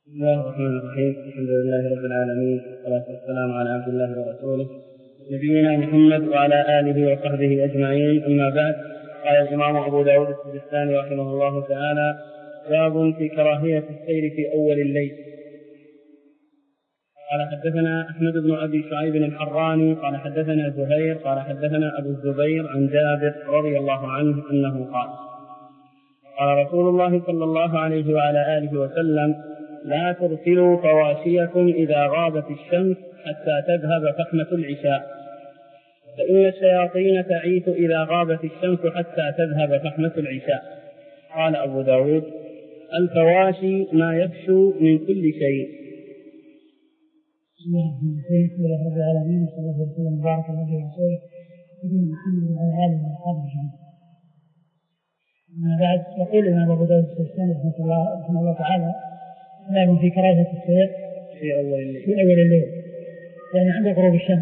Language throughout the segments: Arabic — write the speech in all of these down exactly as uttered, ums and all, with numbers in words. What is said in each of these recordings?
بسم الله الرحمن الرحيم. الحمد لله رب العالمين، والصلاة والسلام على عبد الله ورسوله نبينا محمد وعلى آله وصحبه أجمعين. أما بعد، قال الإمام أبو داود السجستاني رحمه الله تعالى: باب في كراهية السير في أول الليل. قال حدثنا أحمد بن أبي شعيب الحراني قال حدثنا زهير قال حدثنا أبو الزبير عن جابر رضي الله عنه أنه قال: قال رسول الله صلى الله عليه وعلى آله وسلم: لا ترسلوا فواشيكم إذا غابت الشمس حتى تذهب فحمة العشاء، فإن الشياطين تعيث إذا غابت الشمس حتى تذهب فحمة العشاء. قال أبو داود: الفواشي ما يفشو من كل شيء. بسم الله الرحمن الرحيم. الحمد لله رب العالمين، وصلى الله وسلم وبارك على نبينا ورسوله نبينا محمد وعلى آله وأصحابه أجمعين. أما بعد، يقول الإمام أبو داود السجستاني رحمه الله رحمه الله تعالى: باب في كراهية السير في أول الليل في أول الليل، يعني عند غروب الشمس.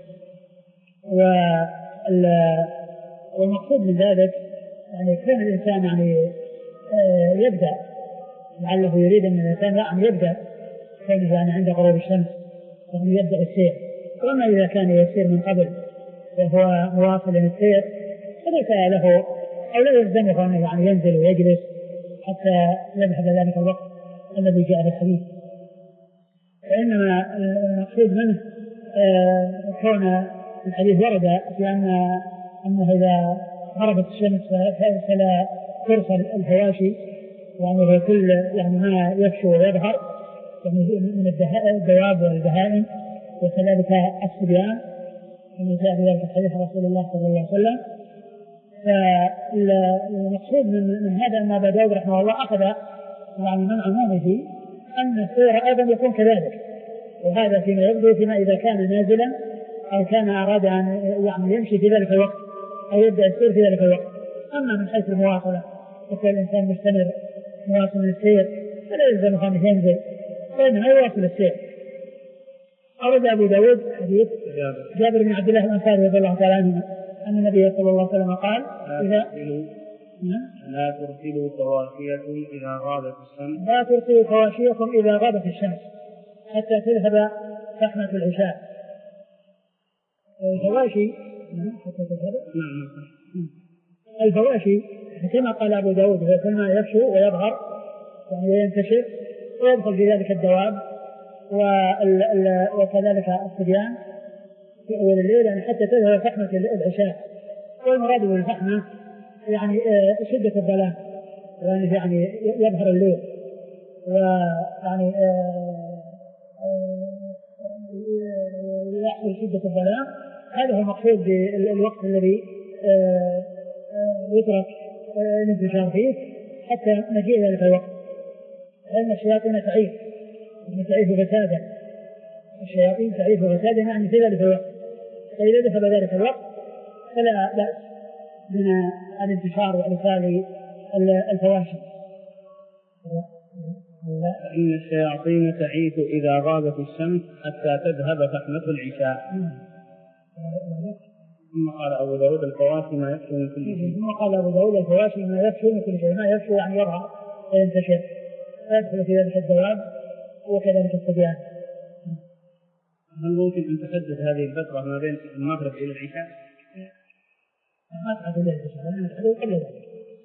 والمقصود من ذلك يعني كان الإنسان يعني يبدأ، لعله يريد أن الإنسان يعني يبدأ كان يعني عند غروب الشمس يعني يبدأ السير. وأما إذا كان يسير من قبل وهو مواصل للسير فليس له أو لا يلزمه أن يعني ينزل ويجلس حتى يذهب ذلك الوقت الذي جاء في الحديث، وإنما المقصود منه كون الحديث ورد بأن أنه إذا غربت الشمس فلا ترسل الفواشي، يعني هي كل يعني ما يفشو ويظهر يعني من الدواب والبهائم، وكذلك الصبيان كما جاء في ذلك الحديث رسول الله صلى الله عليه وسلم. فالمقصود من, من هذا أن أبا داود رحمه الله أخذ يعني من عمومه أن السير أيضا يكون كذلك، وهذا فيما يبدو فيما إذا كان نازلا أو كان أراد أن يعني يمشي في ذلك الوقت أو يبدأ السير في ذلك الوقت. أما من حيث المواصلة يكون الإنسان مستمر مواصل السير فلا يلزم أن ينزل، وإنما يواصل السير. أورد أبو داود حديث جابر بن عبد الله الأنصاري رضي الله تعالى عنه أن النبي صلى الله عليه وسلم قال: إذا لا ترسلوا فواشيكم إذا غابت الشمس لا ترسلوا فواشيكم إذا غابت الشمس حتى تذهب فحمة العشاء. الفواشي حتى تذهب الفواشي كما قال أبو داود هو كل ما يفشو ويظهر يعني وينتشر ويدخل في ذلك الدواب وكذلك الصبيان في أول الليل يعني حتى تذهب فحمة العشاء. والمراد بالفحمة يعني شدة الظلام، يعني يعني يظهر الليل ويعني يحصل شدة الظلام. هذا هو المقصود بالوقت الذي يترك الانتشار فيه حتى مجيء ذلك الوقت، لأن الشياطين تعيث تعيث فسادا الشياطين تعيث فسادا يعني في ذلك الوقت. فإذا دخل ذلك الوقت فلا بأس من الانتشار وإرسال الفواشي. فإن الشياطين تعيث إذا غابت الشمس حتى تذهب فحمة العشاء. ثم قال أبو داود: الفواشي ما يفشو من كل شيء. ثم قال أبو داود: الفواشي ما يفشو من كل شيء. ما يفشو يعني يظهر وينتشر فيدخل في ذلك الدواب وكذلك الصبيان. هل ممكن أن تحدد هذه الفترة ما بين المغرب إلى العشاء؟ ما تحدد العشاء قبل ذلك.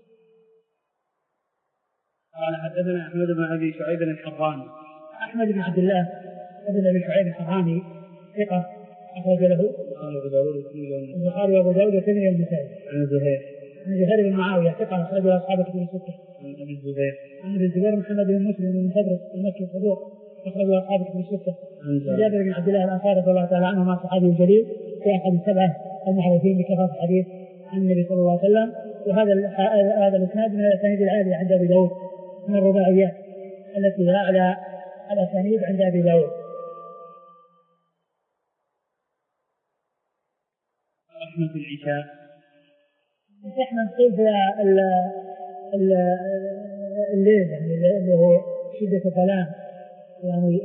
قال حدثنا أحمد بن أبي شعيب الحراني. أحمد بن عبد الله بن أبي شعيب الحراني ثقة أخرج له البخاري وأبو داود والترمذي والنسائي. عن زهير عن زهير بن معاوية ثقة أخرج له أصحاب الكتب الستة. عن أبي الزبير عن أبي الزبير محمد بن مسلم بن حضرة المكي الصدوق أخرج له أصحاب الكتب الستة. عن جابر بن عبد الله الأنصاري رضي الله تعالى عنه مع صحابي الجليل في أحد السبعة المعروفين بكثرة الحديث عن النبي صلى الله عليه وسلم. وهذا هذا الإسناد من الأسانيد العالية عند أبي داود، من الرباعيات التي هي أعلى الأسانيد عند أبي داود. فحمة العشاء احنا نقول فيها الليل يعني اللي هو شدة الظلام، يعني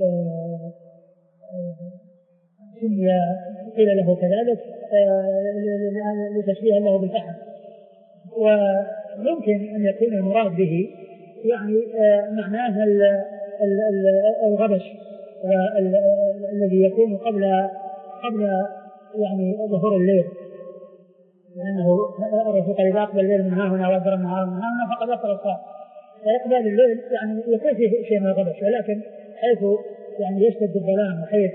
سمي قيل له كذلك لتشبيه له بالفحم. وممكن أن يكون المراد به يعني معناه الغبش الذي يكون قبل قبل يعني ظهور الليل، لأنه الرسول إذا أقبل الليل من ها هنا وأدبر النهار من ها هنا فقد وصل الصلاة. فإقبال الليل يعني يكون فيه شيء من الغبش، ولكن حيث يعني يشتد الظلام وحيث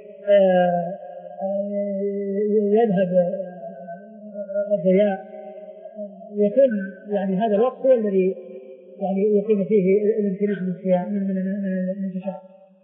يذهب الضياء يكون يعني هذا الوقت هو الذي يعني يكون فيه الامتناع من الصيام من الانتشار.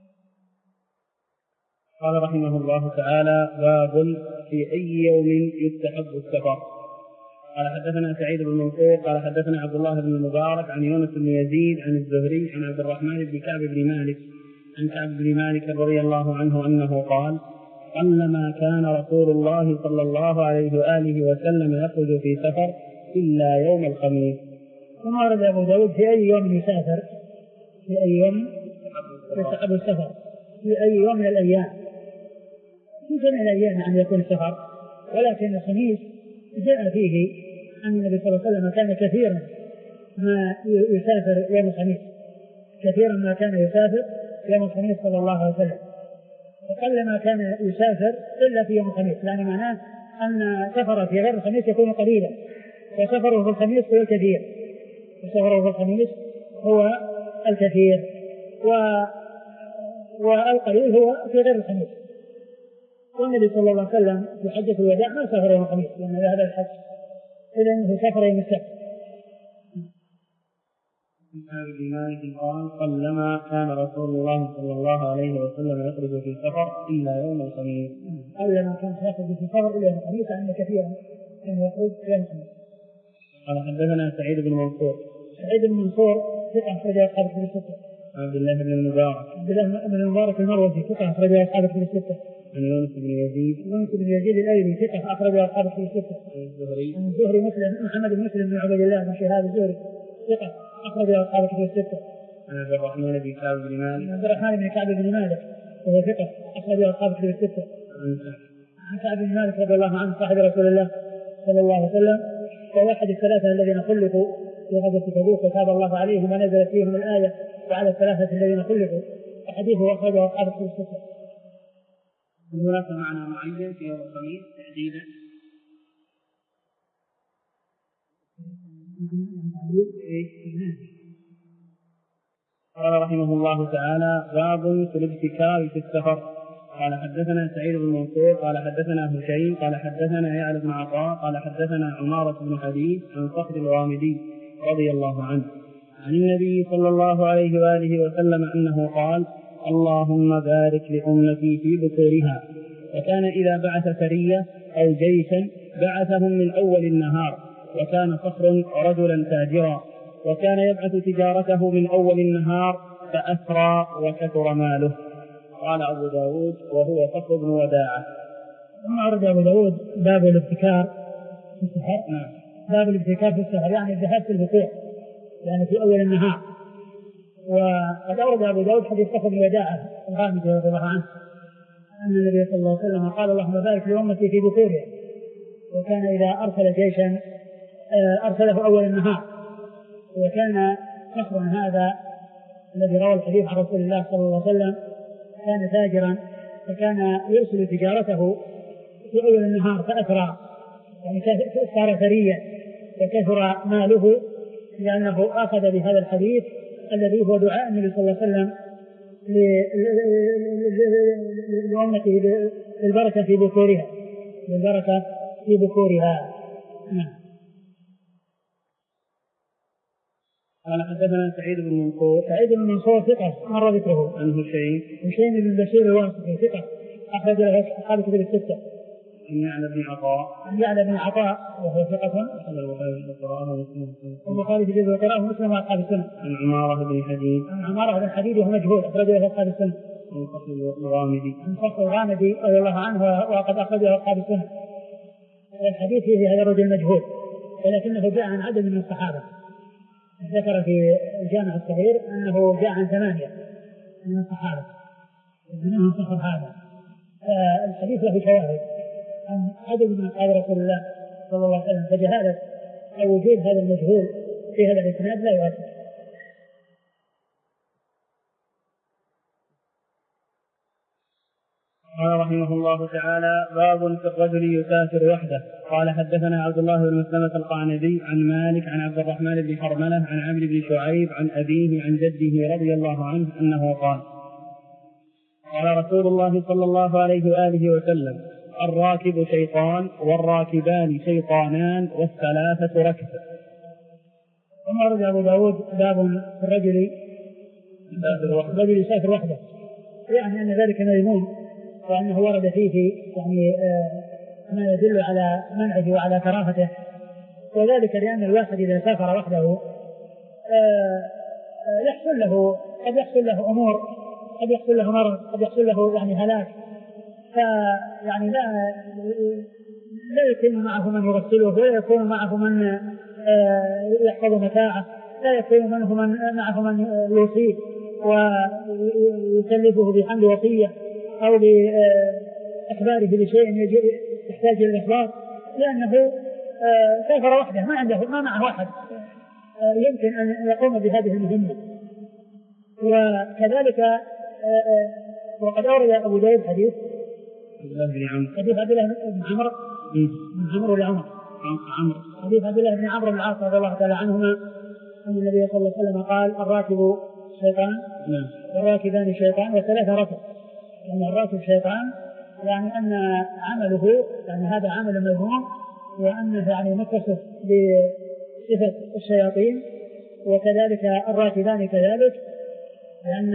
قال رحمه الله تعالى: باب في أي يوم يستحب السفر. قال حدثنا سعيد بن منصور قال حدثنا عبد الله بن المبارك عن يونس بن يزيد عن الزهري عن عبد الرحمن بن كعب بن مالك عن كعب بن مالك رضي الله عنه أنه قال: قلما كان رسول الله صلى الله عليه وآله وسلم يخرج في سفر إلا يوم الخميس. ثم ورد أبو داود في أي يوم يسافر، في أي يوم يستحب السفر، في أي يوم من الأيام، في جميع الأيام أن يكون السفر، ولكن الخميس جاء فيه أن النبي صلى الله عليه وسلم كان كثيرا ما يسافر يوم الخميس، كثيرا ما كان يسافر يوم الخميس صلى الله عليه وسلم، وقل ما كان يسافر إلا في يوم الخميس، لأن معناه أن سفره في غير الخميس يكون قليلا، وسفره في الخميس هو الكثير، وسفره في الخميس هو الكثير و... والقليل هو في غير الخميس. والنبي صلى الله عليه وسلم في حجة الوداع ما سافر يوم الخميس لأن هذا الحج، إلا أنه سافر يوم السبت. قال: قلما كان رسول الله صلى الله عليه وسلم يخرج في سفر إلا يوم الخميس. قلما كان يخرج في سفر إلا يوم الخميس، أن كثيرا كان يخرج يوم الخميس. قال حدثنا سعيد بن منصور سعيد بن منصور ثقة أخرجه أصحاب الكتب الستة. عبد الله بن المبارك عبد الله بن المبارك المروزي ثقة أخرجه أصحاب الكتب الستة. عن يونس بن يزيد يونس بن يزيد الأيلي ثقة أخرجه أصحاب الكتب الستة. عن الزهري عن الزهري مسلم محمد بن مسلم بن عبد الله بن شهاب الزهري ثقة أخرجه أصحاب الكتب الستة. عن عبد الرحمن بن كعب بن مالك عن عبد الرحمن بن كعب بن مالك وهو ثقة أخرجه أصحاب الكتب الستة. عن كعب بن مالك رضي الله عنه صاحب رسول الله صلى الله عليه وسلم، وواحد الثلاثة الذين خلفوا في غزوة تبوك وتاب الله عليهم ونزلت فيهم الآية وعلى الثلاثة الذين خلفوا، وحديثه أخرجه أصحاب الكتب الستة. هناك معنى معين في يوم الخميس تحديدا؟ قال رحمه الله تعالى: باب في الابتكار في السفر. قال حدثنا سعيد بن منصور قال حدثنا هشيم قال حدثنا يعلى بن عطاء قال حدثنا عمارة بن حديث عن صخر الغامدي رضي الله عنه عن النبي صلى الله عليه وآله وسلم أنه قال: اللهم بارك لأمتي في بكورها. وكان إذا بعث سرية أو جيشا بعثهم من أول النهار، وكان صخر رجلا تاجرا، وكان يبعث تجارته من أول النهار فأسرى وكثر ماله. قال أبو داود: وهو صخر بن وداعة. ثم أورد أبو داود باب الابتكار في السفر. نعم. باب الابتكار في السفر يعني الذهاب في البكور، يعني في أول النهار. وقد أورد أبو داود حديث صخر بن وداعة الغامدي رضي الله عنه أن النبي صلى الله عليه وسلم قال: اللهم بارك لأمتي في بكورها. وكان إذا أرسل جيشا أرسله أول النهار. وكان صخر هذا الذي روى الحديث عن رسول الله صلى الله عليه وسلم كان تاجرا، فكان يرسل تجارته في أول النهار فأسرى، يعني صار ثريا وكثر ماله، لأنه أخذ بهذا الحديث الذي هو دعاء النبي صلى الله عليه وسلم لأمته للبركة في بكورها، للبركة في بكورها. نعم. قال حدثنا سعيد بن منصور سعيد بن منصور ثقة مر ذكره. عن هشيم هشيم بن بشير الواسطي ثقة أخرج له أصحاب الكتب الستة. عن يعلى بن عطاء عن يعلى بن عطاء وهو ثقة أخرج البخاري في القراءة ومسلم البخاري في القراءة ومسلم وأصحاب السنة. عن عمارة بن حديد عن عمارة بن حديد وهو مجهول أخرج له أصحاب السنة. عن صخر الغامدي عن صخر الغامدي رضي الله عنه وقد أخرج له أصحاب السنة. والحديث فيه هذا الرجل مجهول، ولكنه جاء عن عدد من الصحابة. ذكر في الجامع الصغير أنه جاء عن ثمانية من الصحابة منهم صخر هذا. الحديث له شواهد عن عدد من أصحاب رسول الله صلى الله عليه وسلم، فجهالة أو وجود هذا المجهول في هذا الإسناد لا يؤثر. قال رحمه الله تعالى: باب في الرجل يسافر وحده. قال حدثنا عبد الله بن مسلمة القعنبي عن مالك عن عبد الرحمن بن حرملة عن عمرو بن شعيب عن أبيه عن جده رضي الله عنه أنه قال: قال رسول الله صلى الله عليه وآله وسلم: الراكب شيطان والراكبان شيطانان والثلاثة ركب. ثم ورد أبو داود باب في الرجل الرجل يسافر وحده، يعني أن ذلك مذموم، وأنه ورد فيه يعني ما يدل على منعه وعلى كراهته، وذلك لأن الواحد إذا سافر وحده يحصل له قد يحصل له أمور، قد يحصل له مرض، قد يحصل له يعني هلاك، فيعني لا لا يكون معه من يغسله، ولا يكون معه من يحفظ متاعه، لا يكون منه من معه من يوصيه ويكلفه بحمل وصية أو بإخباره بشيء يحتاج إلى الإخبار، لأنه سافر وحده، ما عنده ما معه أحد يمكن أن يقوم بهذه المهمة. وكذلك وقد أورد أبو داود حديث حديث عبد الله بن عمرو بن عمرو بن عمر حديث عبد الله بن عمرو بن العاص رضي الله تعالى عنهما أن النبي صلى الله عليه وسلم قال: الراكب شيطان والراكبان شيطان وثلاثة ركب. يعني الراكب شيطان يعني أن عمله يعني هذا عمل مذموم، وأنه يعني متصف بصفة الشياطين، وكذلك الراكبان كذلك، لأن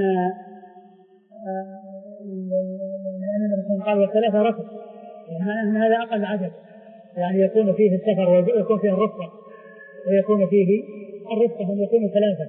لأن النبي قال وثلاثة ركب، يعني أن هذا أقل عدد، يعني يكون فيه السفر ويكون فيه الرفقة ويكون فيه الرفقة ويكون ثلاثة.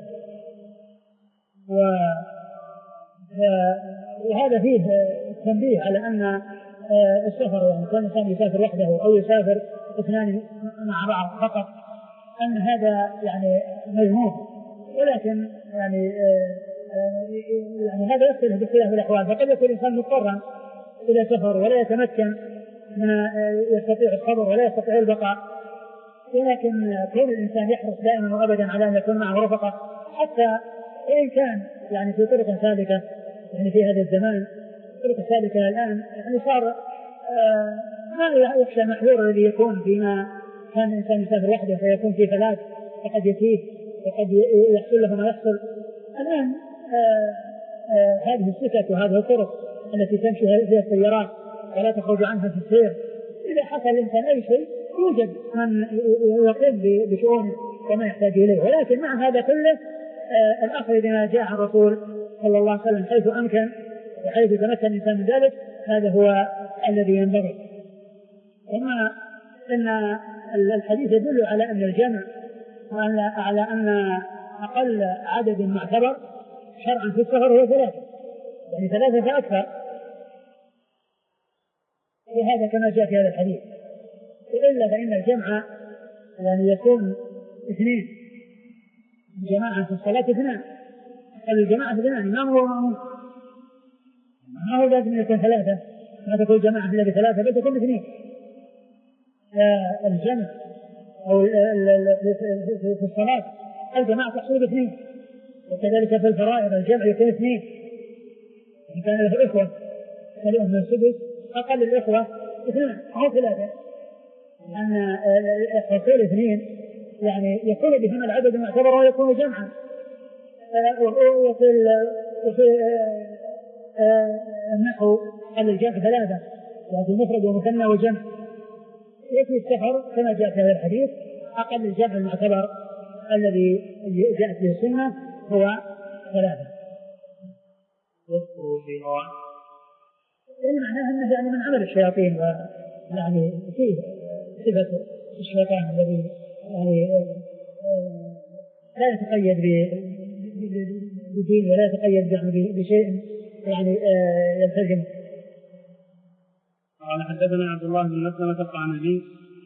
وهذا فيه تنبيه على أن السفر يعني كل إنسان يسافر وحده أو يسافر اثنان مع بعض فقط، أن هذا يعني مذموم، ولكن يعني يعني هذا يختلف باختلاف الأحوال، فقد يكون الإنسان مضطرا إلى سفر ولا يتمكن من يستطيع الصبر ولا يستطيع البقاء، ولكن كون الإنسان يحرص دائما وأبدا على أن يكون معه رفقة، حتى وإن كان يعني في طرق سالكة، يعني في هذا الزمان طرق سالكة الآن يعني صار آه ما يخشى المحذور الذي يكون فيما كان الإنسان يسافر وحده فيكون في فلات وقد يتيه وقد يحصل له ما يحصل. الآن آه آه هذه السكك وهذه الطرق التي تمشي فيها السيارات ولا تخرج عنها في السير، إذا حصل الإنسان أي شيء يوجد من يقوم بشؤونه وما يحتاج إليه. ولكن مع هذا كله آه الأخذ بما جاء عن الرسول صلى الله عليه وسلم حيث أمكن وحيث تمكن الإنسان من ذلك، هذا هو الذي ينبغي. وما إن الحديث يدل على أن الجمع على أن أقل عدد معتبر شرعا في السفر هو ثلاثة، يعني ثلاثة فأكثر، وهذا كما جاء في هذا الحديث. وإلا فإن الجمع يعني يكون اثنين، الجماعة في الصلاة اثنان، الجماعة اثنان، ما هو ما هو لازم يكون ثلاثة، ما تكون جماعة إلا بثلاثة بل تكون اثنين. الجمع أو في الصلاة الجماعة تحصل باثنين، وكذلك في الفرائض الجمع يكون اثنين. إن كان له إخوة فلهم من السدس، أقل الإخوة اثنان أو ثلاثة، أن حصول اثنين يعني يكون بهم العدد المعتبر ويكون جمعا. وفي وفي النحو قال الجمع ثلاثة، يعني مفرد ومثنى وجمع. وفي السفر كما جاء في هذا الحديث أقل الجمع المعتبر الذي جاءت به السنة هو ثلاثة. يعني معناه أنه يعني من عمل الشياطين، ويعني فيه صفة الشيطان الذي يعني لا يتقيد بدين ولا يتقيد بشيء يعني يلتزم. قال حدثنا عبد الله بن مسلمة القعنبي.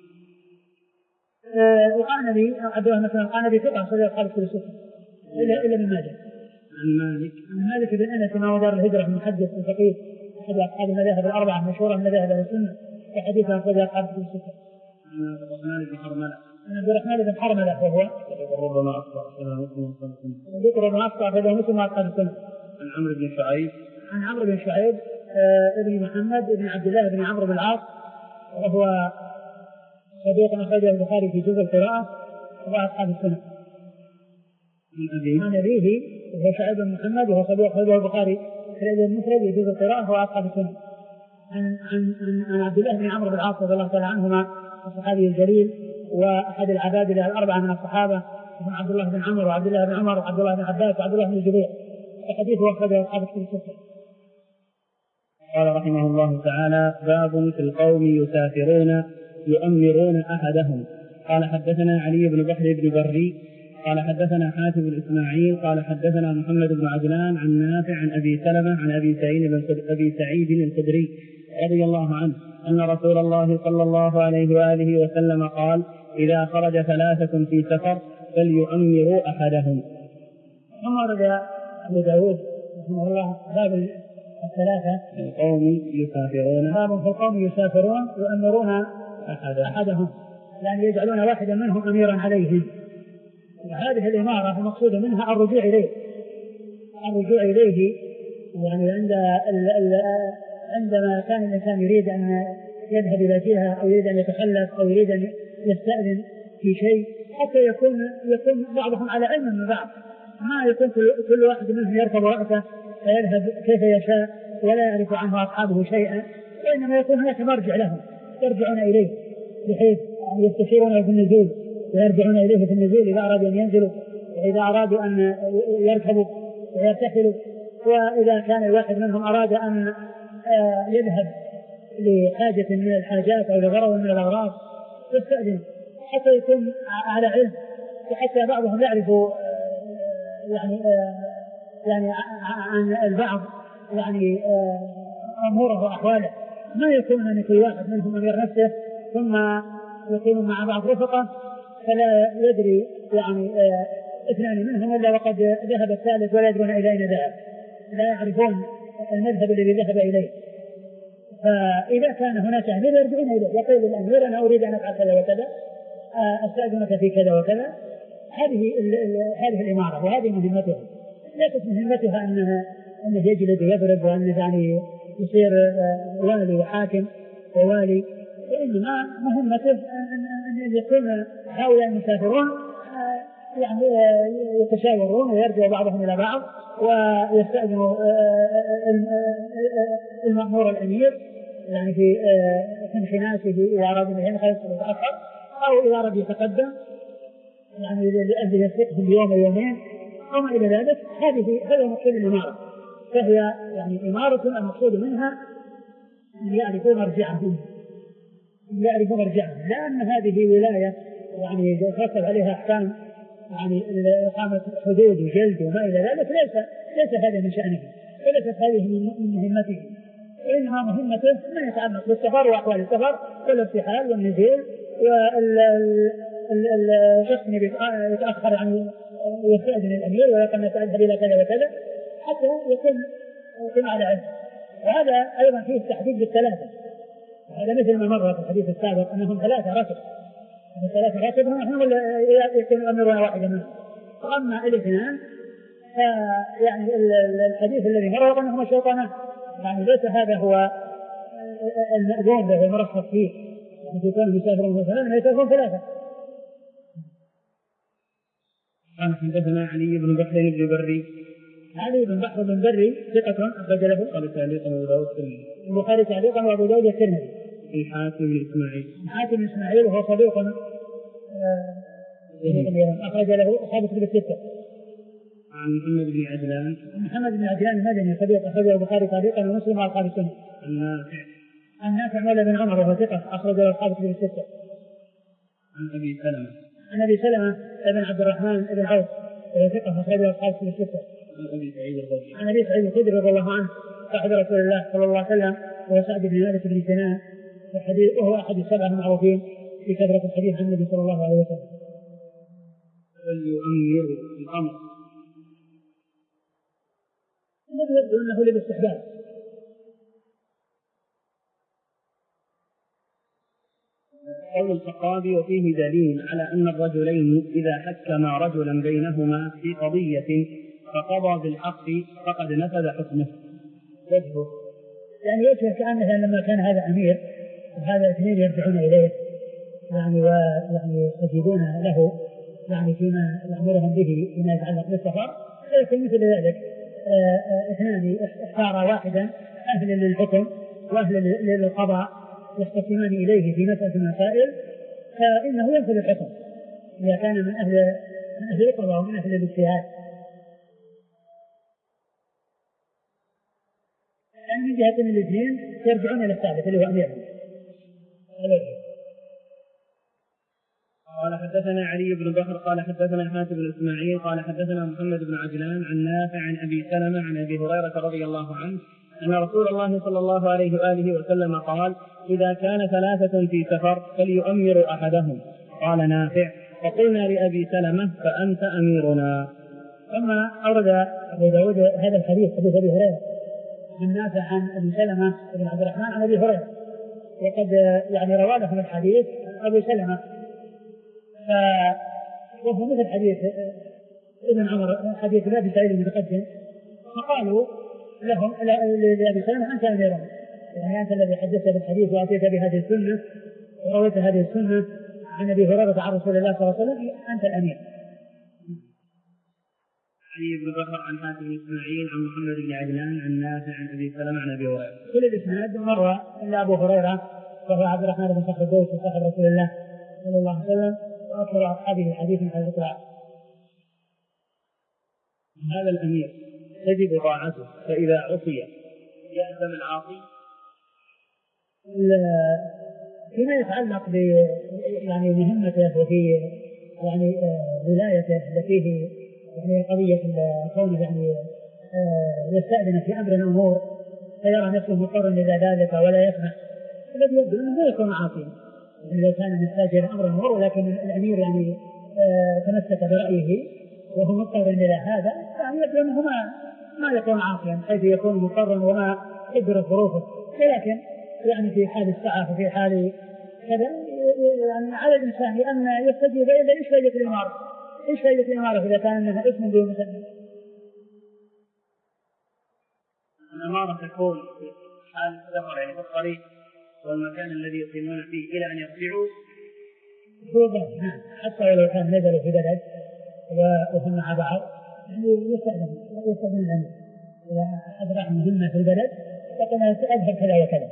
القعنبي عبد الله بن مسلمة القعنبي ثقة صديق أصحاب الكتب الستة إلا إلا من ماجه. عن مالك عن مالك بن أنس ما هو دار الهجرة المحدث الفقيه أحد أصحاب المذاهب الأربعة مشهورة من مذاهب أهل السنة في حديث عن صديق أصحاب الكتب الستة. عن عبد الرحمن بن حرملة. عن عبد الرحمن بن حرملة وهو ربما أخطأ فله مسلم ذكر ربما أخطأ فله مسلم وأصحاب السنة. عن عمرو بن شعيب. عن عمرو بن شعيب ابن محمد ابن عبد الله بن عمرو بن العاص، وهو صديق أخرجه البخاري في جزء القراءة وأصحاب السنة. عن أبيه وهو شعيب بن محمد وهو صديق أخرجه البخاري في الأدب المفرد وجزء القراءة وأصحاب السنة. عن عن عن عبد الله بن عمرو بن العاص رضي الله تعالى عنهما الصحابي الجليل وأحد العباد الأربعة من الصحابة، وهم عبد الله بن عمرو وعبد الله بن عمر وعبد الله بن عباس وعبد الله بن الزبير، وحديثه أخرجه أصحاب الكتب الستة. قال رحمه الله تعالى: باب في القوم يسافرون يؤمرون أحدهم. قال حدثنا علي بن بحر بن بري قال حدثنا حاتم بن إسماعيل قال حدثنا محمد بن عجلان عن نافع عن أبي سلمة عن أبي سعيد أبي سعيد الخدري رضي الله عنه أن رسول الله صلى الله عليه وآله وسلم قال: إذا خرج ثلاثة في سفر فليؤمروا أحدهم. ثم ورد أبو داود رحمه الله باب الثلاثة القوم يسافرون باب في القوم يسافرون يؤمرون أحدهم، يعني يجعلون واحدا منهم أميرا عليهم. وهذه الإمارة المقصود منها الرجوع إليه الرجوع إليه يعني عند عندما كان الإنسان يريد أن يذهب إلى جهة أو يريد أن يتخلف أو يريد أن يستأذن في شيء، حتى يكون يكون بعضهم على علم من بعض، ما يكون كل واحد منهم يركب رأسه فيذهب كيف يشاء ولا يعرف عنه أصحابه شيئا، وإنما يكون هناك مرجع لهم يرجعون إليه بحيث يستشيرون في النزول ويرجعون إليه في النزول إذا أرادوا أن ينزلوا وإذا أرادوا أن يركبوا ويرتحلوا، وإذا كان الواحد منهم أراد أن يذهب لحاجة من الحاجات أو لغرض من الأغراض يستأذن حتى يكون على علم، وحتى بعضهم يعرف يعني يعني عن البعض يعني أموره وأحواله، ما يكون أن كل واحد منهم أمير نفسه ثم يكون مع بعض رفقة فلا يدري يعني اثنان منهم إلا وقد ذهب الثالث ولا يدرون إلى أين ذهب، لا يعرفون المذهب الذي ذهب إليه. فإذا كان هناك أمير يرجعون إليه يقول الأمير أنا أريد أن أفعل كذا وكذا، أستأذنك في كذا وكذا. هذه هذه الإمارة وهذه مهمتها، ليست مهمتها أنها أنه يجلد ويضرب وأنه يعني يصير والي وحاكم ووالي، وإنما مهمته أن يكون هؤلاء المسافرون يعني يتشاورون ويرجع بعضهم إلى بعض ويستأذن المأمور الأمير يعني في انحناسه إذا أراد أن يتأخر أو إذا أراد يتقدم يعني لأجل يسبقهم بيوم ويومين أو ما إلى ذلك. هذه هذا مقصود الإمارة، فهي يعني إمارة المقصود منها أن يعرفوا مرجعهم يعرفوا مرجعهم لأن هذه ولاية يعني يترتب عليها أحكام يعني إقامة حدود وجلد وما إلى ذلك، ليس ليس هذا من شأنه وليست هذه من مهمته، وإنما مهمته ما يتعلق بالسفر وأحوال السفر والارتحال والنزول والشخص يتأخر عن يستأذن الأمير ويقول نتأذن إلى كذا وكذا حتى يكون يكون على علم. وهذا أيضا فيه التحديد بالثلاثة، هذا مثل ما مر في الحديث السابق أنهم ثلاثة ركب ثلاثة ركب هم يكون الأمير واحدا منهم، وأما الاثنان يعني الحديث الذي مر أنهما شيطانان، يعني ليس هذا هو المأذون له المرخص فيه، يعني يكون يسافرون مثلا يسافرون ثلاثة. قال حدثنا علي بن بحر بن بري علي بن بحر بن بري ثقة أخرج له قال تعليقا أبو داود البخاري تعليقا وأبو داود الترمذي. في حاتم بن إسماعيل حاتم بن إسماعيل وهو صديق أخرج له أصحاب كتب الستة. عن محمد بن عجلان محمد بن عجلان المدني صديق أخرجه البخاري تعليقا ومسلم وأصحاب السنة. عن نافع عن نافع مولى بن عمر وهو ثقة أخرج له أصحاب كتب الستة. عن أبي سلمة عن أبي سلمة بن عبد الرحمن بن عوف وهو ثقة أخرج له أصحاب كتب الستة. عن أبي سعيد الخدري عن أبي سعيد الخدري رضي الله عنه صاحب رسول الله صلى الله عليه وسلم وهو سعد بن مالك بن سنان وهو أحد السبعة المعروفين في كثرة الحديث عن النبي صلى الله عليه وسلم. فليؤمر الأمر الذي يبدو أنه للاستحباب، قول الخطابي وفيه دليل على أن الرجلين إذا حكما رجلا بينهما في قضية فقضى بالحق فقد نفذ حكمه. وجهه يعني يشبه كأن مثلا لما كان هذا أمير وهذا اثنين يرجعون إليه يعني ويعني يستجيبون له يعني فيما يأمرهم به فيما يتعلق بالسفر، فيكون مثل ذلك اثنان اختار واحدا أهل للحكم وأهل للقضاء يستقيمان إليه في مسألة المسائل، فإنه ينفذ الحكم إذا كان من أهل من أهل القضاء ومن أهل الاجتهاد. يعني من جهة الاثنين يرجعون إلى الثالث اللي هو أميرهم. قال حدثنا علي بن بكر قال حدثنا حاتم بن اسماعيل قال حدثنا محمد بن عجلان عن نافع عن ابي سلمة عن ابي هريرة رضي الله عنه ان رسول الله صلى الله عليه واله وسلم قال: اذا كان ثلاثة في سفر فليؤمر احدهم. قال نافع: فقلنا لابي سلمة: فانت اميرنا. ثم اورد ابو داود هذا الحديث حديث ابي هريرة عن نافع عن ابي سلمة بن عبد الرحمن عن ابي هريرة، وقد يعني روى لهم الحديث ابو سلمة، وهو مثل حديث ابن عمر حديث ابي سعيد المتقدم، فقالوا لهم لابي سلمة: انت اميرنا، يعني انت الذي حدثت بالحديث واتيت بهذه السنه ورويت هذه السنه عن ابي هريره عن رسول الله صلى الله عليه وسلم، انت الامير. علي بن بكر عن حاتم بن اسماعيل عن محمد بن عجلان عن نافع عن ابي سلمة عن ابي هريره. كل الاسناد مر الا ابو هريره وهو عبد الرحمن بن صخر الدوسي صاحب رسول الله صلى الله عليه وسلم واكثر اصحابه الحديث على الاطلاق. هذا الامير تجب طاعته، فاذا عصي يأثم العاصي. فيما يتعلق ب يعني مهمته وفي يعني ولايته التي فيه يعني قضيه كونه يعني يستأذن في امر الامور فيرى نفسه مضطرا الى ذلك ولا يسمح، الذي يبدو انه لا يكون عاصيا اذا كان محتاج الى امر الامور، ولكن الامير يعني تمسك برايه وهو مضطر الى هذا، يعني يبدو انه ما ما يكون عاصيا حيث يكون مضطرا وما يقدر ظروفه، ولكن يعني في حال السعه وفي حال كذا يعني على الانسان ان يستجيب الى ايش فائده الاماره؟ ايش فائده الاماره اذا كان انها اسم دون مسمى؟ الاماره تكون في حال السفر يعني في الطريق والمكان الذي يقيمون فيه الى ان يرجعوا حتى ولو كان نزلوا في بلد وهم مع بعض يعني يستأذن يستأذن الأمير إذا أحد راح مهمة في البلد يقول أذهب كذا وكذا.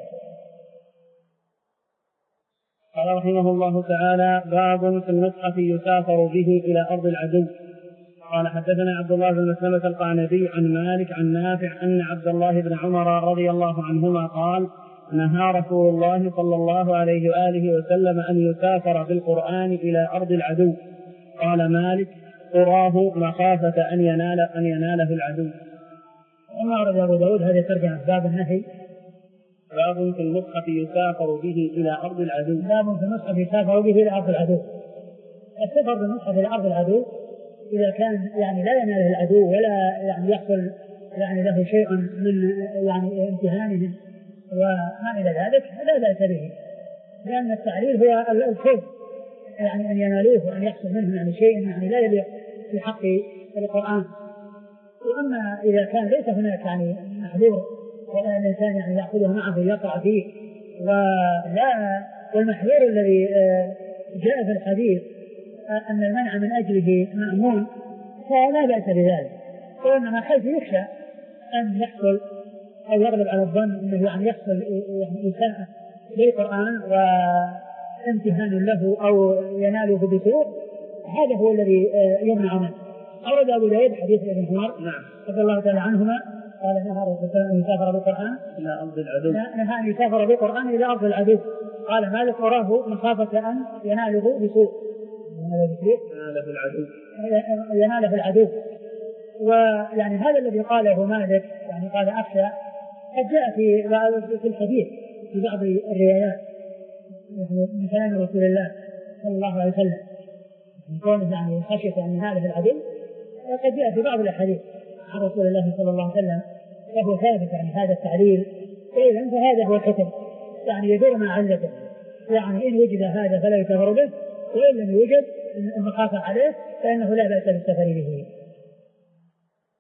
قال رحمه الله تعالى: باب في المصحف يسافر به إلى أرض العدو. قال حدثنا عبد الله بن مسلمة القعنبي عن مالك عن نافع أن عبد الله بن عمر رضي الله عنهما قال: نهى رسول الله صلى الله عليه وآله وسلم أن يسافر بالقرآن إلى أرض العدو. قال مالك: قراه مخافة أن ينال أن يناله العدو. وما أورد أبو داود هذه ترجمة باب النهي. باب في المصحف يسافر به إلى أرض العدو. باب في المصحف يسافر به إلى أرض العدو. السفر بالمصحف إلى أرض العدو إذا كان يعني لا يناله العدو ولا يعني يحصل يعني له شيء من يعني امتهانهم وما إلى ذلك لا بأس به، لأن التعليل هو الخوف يعني أن ينالوه وأن يحصل منهم يعني شيء يعني لا يليق في حق القرآن. وأما إذا كان ليس هناك يعني محذور ولا الإنسان يعني يأخذه معه يقع فيه ولا والمحذور الذي جاء في الحديث أن المنع من أجله مأمون فلا بأس بذلك، وإنما حيث يخشى أن يحصل أو يغلب على الظن أنه يعني يحصل يعني إساءة للقرآن وامتهان له أو يناله بسوء، هذا هو الذي يمنع منه. أورد أبو داود حديث ابن عمر رضي الله تعالى عنهما قال: نهى الرسول أن يسافر بالقرآن إلى أرض العدو. نهى أن يسافر بالقرآن إلى أرض العدو. قال مالك: أراه مخافة أن يناله بسوء يناله العدو يناله العدو. ويعني هذا الذي قاله مالك يعني قال أخشى قد جاء في في الحديث في بعض الروايات يعني من كلام رسول الله صلى الله عليه وسلم يكون يعني خشية أن يناله العدو، وقد جاء في بعض الأحاديث عن رسول الله صلى الله عليه وسلم فهو ثابت يعني هذا التعليل، إذن فهذا هو الحكم يعني يدور مع علته، يعني إن وجد هذا فلا يسافر به، وإن لم يوجد المخافة عليه فإنه لا بأس بالسفر به.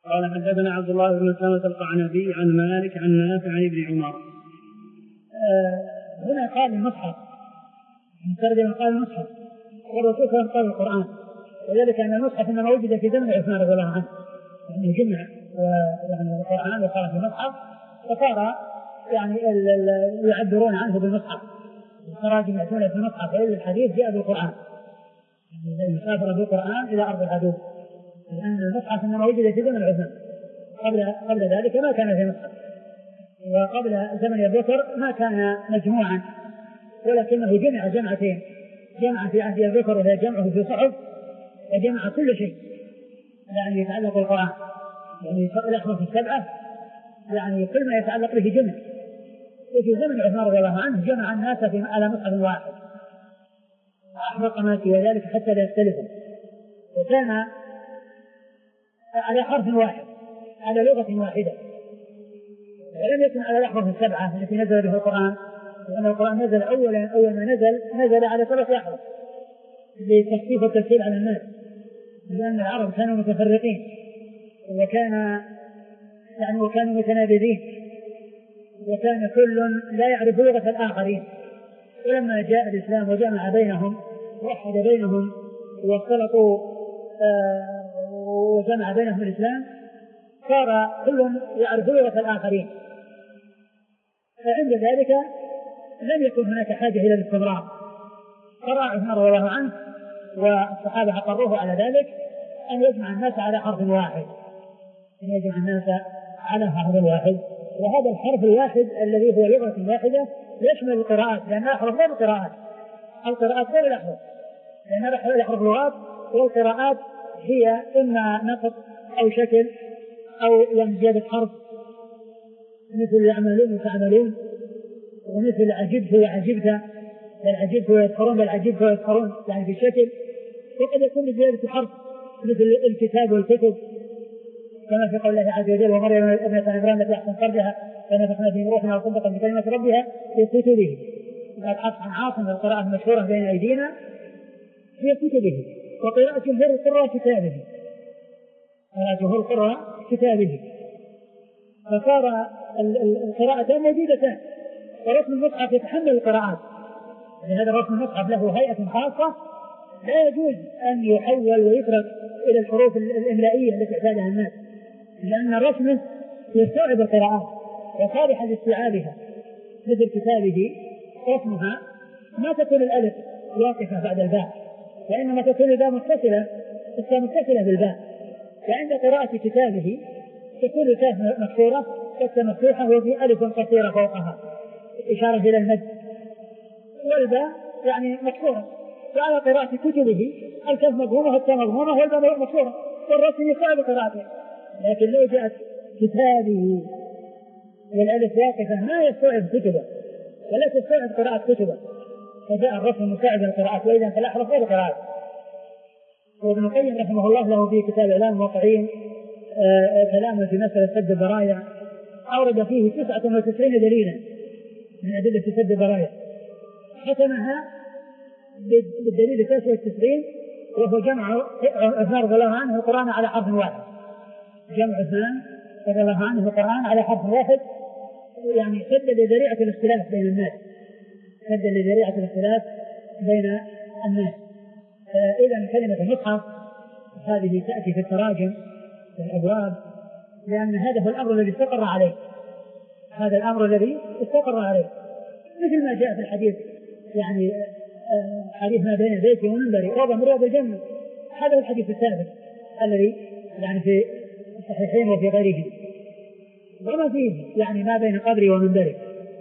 قال حدثنا عبد الله بن سلمة القعنبي عن مالك عن نافع عن ابن عمر. آه هنا قال المصحف، المترجم قال المصحف، والرسول صلى الله عليه وسلم قال القرآن، وذلك أن المصحف إنما وجد في زمن عثمان رضي الله عنه، يعني جمع يعني القرآن وصار في المصحف، فصار يعني يعبرون عنه بالمصحف، التراجم يأتون في المصحف، إلا الحديث جاء بالقرآن، يعني مسافر بالقرآن إلى أرض العدو، لأن المصحف إنما وجد في زمن عثمان، قبل قبل ذلك ما كان في مصحف، وقبل زمن أبي بكر ما كان مجموعا، ولكنه جمع جمعتين، جمع في عهد أبي بكر وهي جمعه في صحف، وجمع كل شيء يعني يتعلق بالقرآن، يعني الأحرف السبعة يعني كل ما يتعلق به جمع. وفي زمن عثمان رضي الله عنه جمع الناس على مصحف واحد، أحرق ما في ذلك حتى لا يختلفوا، وكان على حرف واحد على لغة واحدة، ولم يكن على الأحرف السبعة التي نزل به القرآن، لأن القرآن نزل أولا أول ما نزل نزل على ثلاث أحرف لتخفيف التسهيل على الناس، لأن العرب كانوا متفرقين وكان يعني وكانوا متنابذين، وكان كل لا يعرف لغة الآخرين، ولما جاء الإسلام وجمع بينهم وحد بينهم واختلطوا آه وجمع بينهم الإسلام، صار كل يعرف لغة الآخرين، فعند ذلك لم يكن هناك حاجة إلى الاستمرار. قرأ عثمان رضي الله عنه والصحابة أقروه على ذلك أن يجمع الناس على حرف واحد، أن يجمع الناس على حرف واحد، وهذا الحرف الواحد الذي هو لغة واحدة يشمل القراءات، لأن الأحرف غير القراءات، القراءات غير الأحرف، لأن الأحرف لغات، والقراءات هي إما نقص أو شكل أو زيادة حرف، مثل يعملون وتعملون، ومثل عجبت وعجبت، بل عجبت ويسخرون بل عجبت ويسخرون، يعني في الشكل، وقد يكون بزيادة حرف مثل الكتاب والكتب، كما في قول الله عز وجل ومريم ابنة عمران التي أحسنت فرجها فنفخنا فيه من روحنا وصدقت بكلمة ربها في كتبه. وقد حصل عن عاصم القراءة المشهورة بين أيدينا في كتبه، وقراءة جمهور القراء كتابه، قراءة جمهور القراء كتابه، فصار القراءتان موجودتان، ورسم المصحف يتحمل القراءات، لهذا رسم المصحف له هيئة خاصة لا يجوز أن يحول ويترك إلى الحروف الإملائية التي اعتادها الناس، لأن رسمه يستوعب القراءات وصالح لاستيعابها، مثل كتابه رسمها ما تكون الألف واقفة بعد الباء، وإنما تكون الباء متصلة متصلة بالباء، وعند قراءة كتابه تكون الكاف مكسورة والتاء مفتوحة وفي ألف قصيرة فوقها إشارة إلى المد، والباء يعني مكسورة. وعلى قراءة كتبه الكاف مضمومة والتاء مضمومة والباء مكسورة، والرسم يصعب قراءته. لكن لو جاءت كتابه والألف واقفة ما يستوعب كتبه ولا تستوعب قراءة كتبه، فجاء الرسم مساعد القراءات، وإذا فالأحرف غير قراءات. وابن القيم رحمه الله له في كتاب إعلام الموقعين كلام في مسألة سد البرايع، أورد فيه تسعة وتسعين دليلا من أدلة سد البرايع، ختمها بالدليل التاسع والتسعين، وهو جمع عثمان رضي الله عنه القرآن على حرف واحد، جمع عثمان رضي الله عنه القرآن على حرف واحد، يعني سد لذريعة الاختلاف بين الناس، سد لذريعة الاختلاف بين الناس. إذا كلمة المصحف هذه تأتي في التراجم في الأبواب، لأن هذا هو الأمر الذي استقر عليه، هذا الأمر الذي استقر عليه، مثل ما جاء في الحديث، يعني حديث ما بين بيتي ومنبري روضة من رياض الجنة، هذا هو الحديث الثابت الذي يعني في الصحيحين وفي غيرهم، وما فيه يعني ما بين قبري ومنبري.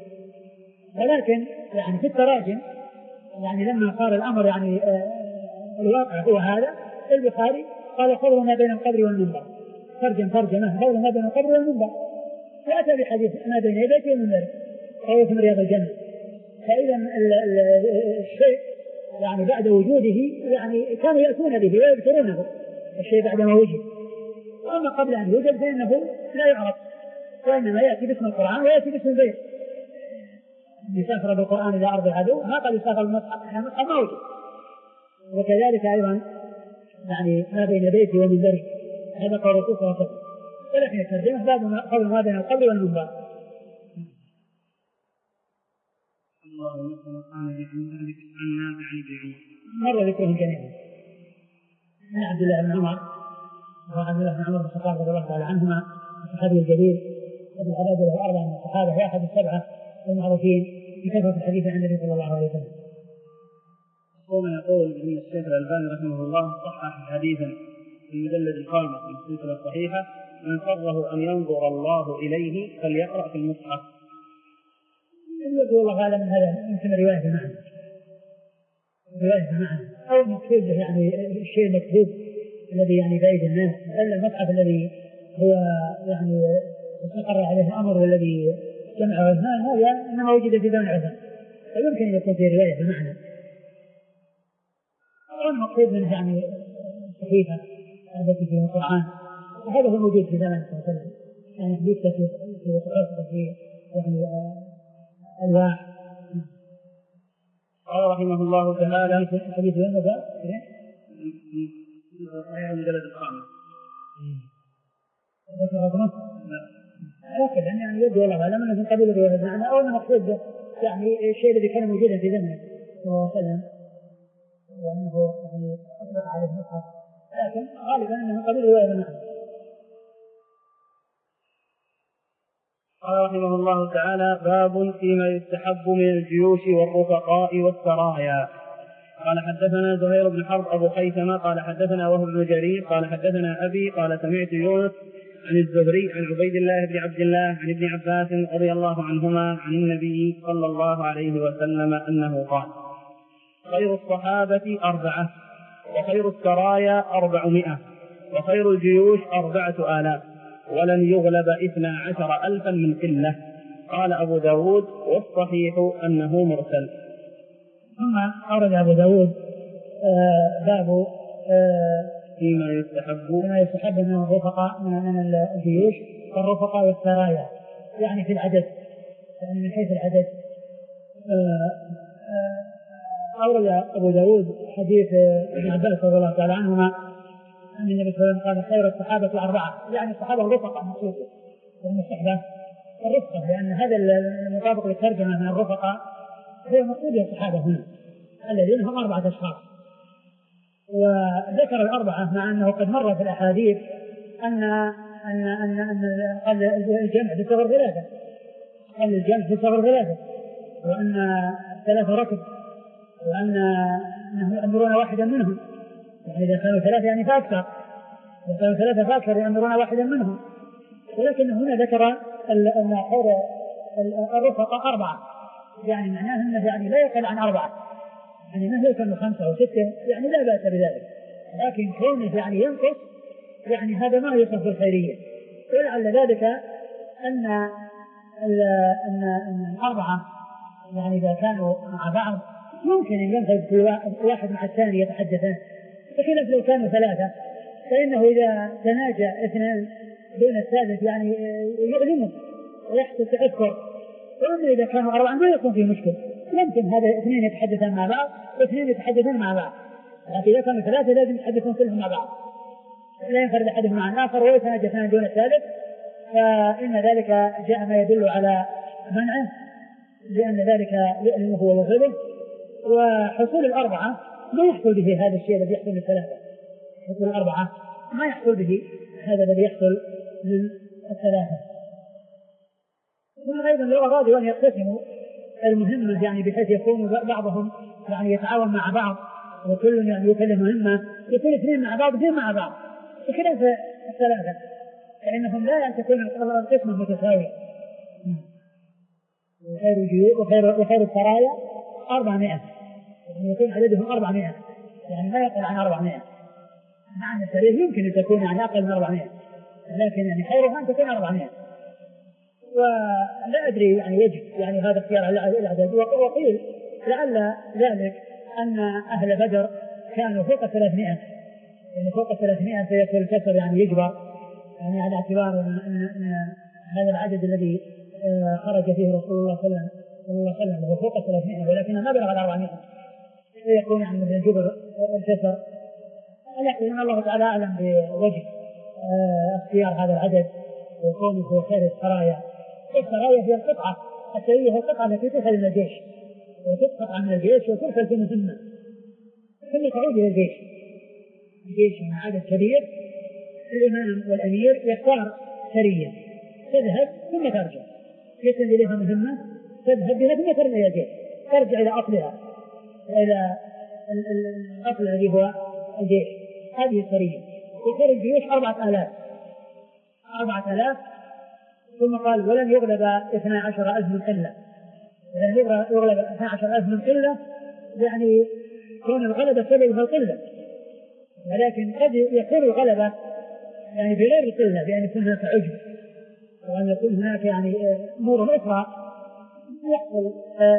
ولكن يعني في التراجم يعني لما صار الأمر يعني الواقع هو هذا، البخاري قال قول ما بين القبر والمنبر، ترجم ترجمة قول ما بين القبر والمنبر، فأتى بحديث ما بين بيتي ومنبري روضة من رياض الجنة. فإذا الشيء يعني بعد وجوده يعني كانوا يأتون به ويذكرونه الشيء بعد ما وجد، وأما قبل أن يوجد فإنه لا يعرف، وإنما يأتي باسم القرآن ويأتي باسم البيت. يسافر بالقرآن إلى أرض العدو ما قد يسافر المصحف، المصحف ما وجد. وكذلك أيضا يعني ما بين بيتي ومنبري، هذا قول الرسول صلى الله عليه وسلم. ولكن الترجمة باب قول ما بين القبر والمنبر. مر ذكرهم جميعا عن عبد الله بن عمر وعبد الله بن عمر بن الخطاب رضي الله تعالى عنهما الصحابي الجليل ابن عباد له أربعة من الصحابة واحد السبعة المعروفين بكثرة الحديث عن النبي صلى الله عليه وسلم. ومن يقول ان الشيخ الألباني رحمه الله صحح حديثا في المجلد الخامس من السلسلة الصحيحة: من سره ان ينظر الله اليه فليقرأ في المصحف. يقول الله أعلم هذا يمكن رواية المعنى رواية المعنى أو مكتوب يعني الشيء المكتوب الذي يعني بأيدي الناس، إلا المصحف الذي هو يعني استقر عليه الأمر والذي جمعه الإثنان هذا إنما وجد في ذون عثم، فيمكن أن يكون في رواية المعنى أو المقصود منه يعني صحيفة التي فيها القرآن، وهذا هو موجود في زمن صلى الله عليه وسلم، يعني يكتب في صحف في يعني الواح. قال رحمه الله تعالى حديث وين بقى؟ صحيح المجلد الخامس. لكن يعني يبدو الله أعلم أنه من قبيل رواية المعنى أو أنه مقصود يعني الشيء الذي كان موجودا في زمنه صلى الله عليه وسلم وأنه يعني أطلق عليه المصحف، لكن غالبا أنه من قبيل رواية المعنى. قال رحمه الله تعالى: باب فيما يستحب من الجيوش والرفقاء والسرايا. قال حدثنا زهير بن حرب أبو خيثمة قال حدثنا وهب بن جرير قال حدثنا أبي قال سمعت يونس عن الزهري عن عبيد الله بن عبد الله عن ابن عباس رضي الله عنهما عن النبي صلى الله عليه وسلم أنه قال: خير الصحابة أربعة، وخير السرايا أربعمائة، وخير الجيوش أربعة آلاف، ولن يغلب اثنا عشر ألفا من قلة. قال أبو داود: والصحيح أنه مرسل. ثم أورد أبو داود آه باب آه فيما يستحب فيما يستحب من الرفقاء من الجيوش والرفقاء والسرايا، يعني في العدد، يعني من حيث العدد. آه آه أورد أبو داود حديث ابن عباس رضي الله تعالى عنهما أن النبي صلى الله عليه وسلم قال: خير الصحابة الأربعة، يعني الصحابة الرفقاء مقصود، يعني الصحبة الرفقة، لأن هذا المطابق للترجمة من الرفقاء هو مقصود الصحابة هنا الذين هم أربعة أشخاص. وذكر الأربعة مع أنه قد مر في الأحاديث أن أن أن أن الجمع في صغر ثلاثة، قال الجمع في صغر ثلاثة، وأن ثلاثة ركب، وأن يأمرون واحدا منهم، يعني إذا كانوا ثلاثة يعني فأكثر، إذا كانوا ثلاثة فأكثر يأمرون واحدا منهم. ولكن هنا ذكر أن خير الرفقاء أربعة، يعني معناه أنه يعني لا يقل عن أربعة، يعني ما هي كانوا خمسة أو ستة يعني لا بأس بذلك، لكن كونه يعني ينقص يعني هذا ما يصف بالخيرية. ولعل ذلك أن أن أن الأربعة يعني إذا كانوا مع بعض ممكن أن ينفذ كل واحد مع الثاني يتحدثان، بخلاف لو كانوا ثلاثة فإنه إذا تناجى اثنان دون الثالث يعني يؤلمه ويحصل تأثر. وأما إذا كانوا أربعة ما يكون فيه مشكلة، يمكن هذا اثنين يتحدثان مع بعض واثنين يتحدثان مع بعض، لكن إذا كانوا ثلاثة لازم يتحدثون كلهم مع بعض، لا ينفرد أحدهم مع الآخر ويتناجى اثنان دون الثالث، فإن ذلك جاء ما يدل على منعه، لأن ذلك يؤلمه ويغضبه. وحصول الأربعة ما يحصل به هذا الشيء الذي يحصل للثلاثة، حصول الأربعة ما يحصل به هذا الذي يحصل للثلاثة. ثم أيضا لو أرادوا أن يقتسموا المهمة يعني بحيث يكون بعضهم يعني يتعاون مع بعض وكل يعني يكلم مهمة، يكون اثنين مع بعض اثنين مع بعض، بخلاف الثلاثة فإنهم لا تكون القسمة متساوية. وخير الجيوش وخير وخير السرايا أربعمائة، يعني يكون عددهم أربعمائة، يعني ما يقل عن أربعمائة، مع أن السرية يمكن أن تكون يعني أقل من أربعمائة، لكن يعني خيرها أن تكون أربعمائة. ولا أدري يعني وجه يعني هذا اختيار الأعداد. وقيل لعل ذلك أن أهل بدر كانوا فوق ثلاثمائة، يعني فوق ثلاثمائة فيكون الكسر يعني يجبر، يعني على اعتبار أن, أن هذا العدد الذي خرج فيه رسول الله صلى الله عليه وسلم هو فوق ثلاثمائة ولكن ما بلغ أربعمائة، فيكون يعني مثل جبر الكسر. ولكن الله تعالى أعلم بوجه اختيار هذا العدد. وكونه هو خير السرايا. السرايا هي القطعة السرية، هي القطعة التي تدخل إلى الجيش وتسقط عن الجيش وترسل في مهمة ثم تعود إلى الجيش. الجيش مع عدد كبير، الإمام والأمير يختار سرية تذهب ثم ترجع، يسند إليها مهمة تذهب بها ثم ترجع إلى الجيش، ترجع إلى أصلها إلى الأصل الذي هو الجيش. هذه السرية يكون الجيوش أربعة آلاف أربعة آلاف ثم قال ولن يغلب اثنى عشر ألف من قلة. ولن يغلب اثنى عشر ألف من قلة يعني كون الغلبة سببها القلة، ولكن قد يكون الغلبة يعني بغير القلة، بأن يكون هناك عجب وأن يكون هناك يعني أمور أخرى يحصل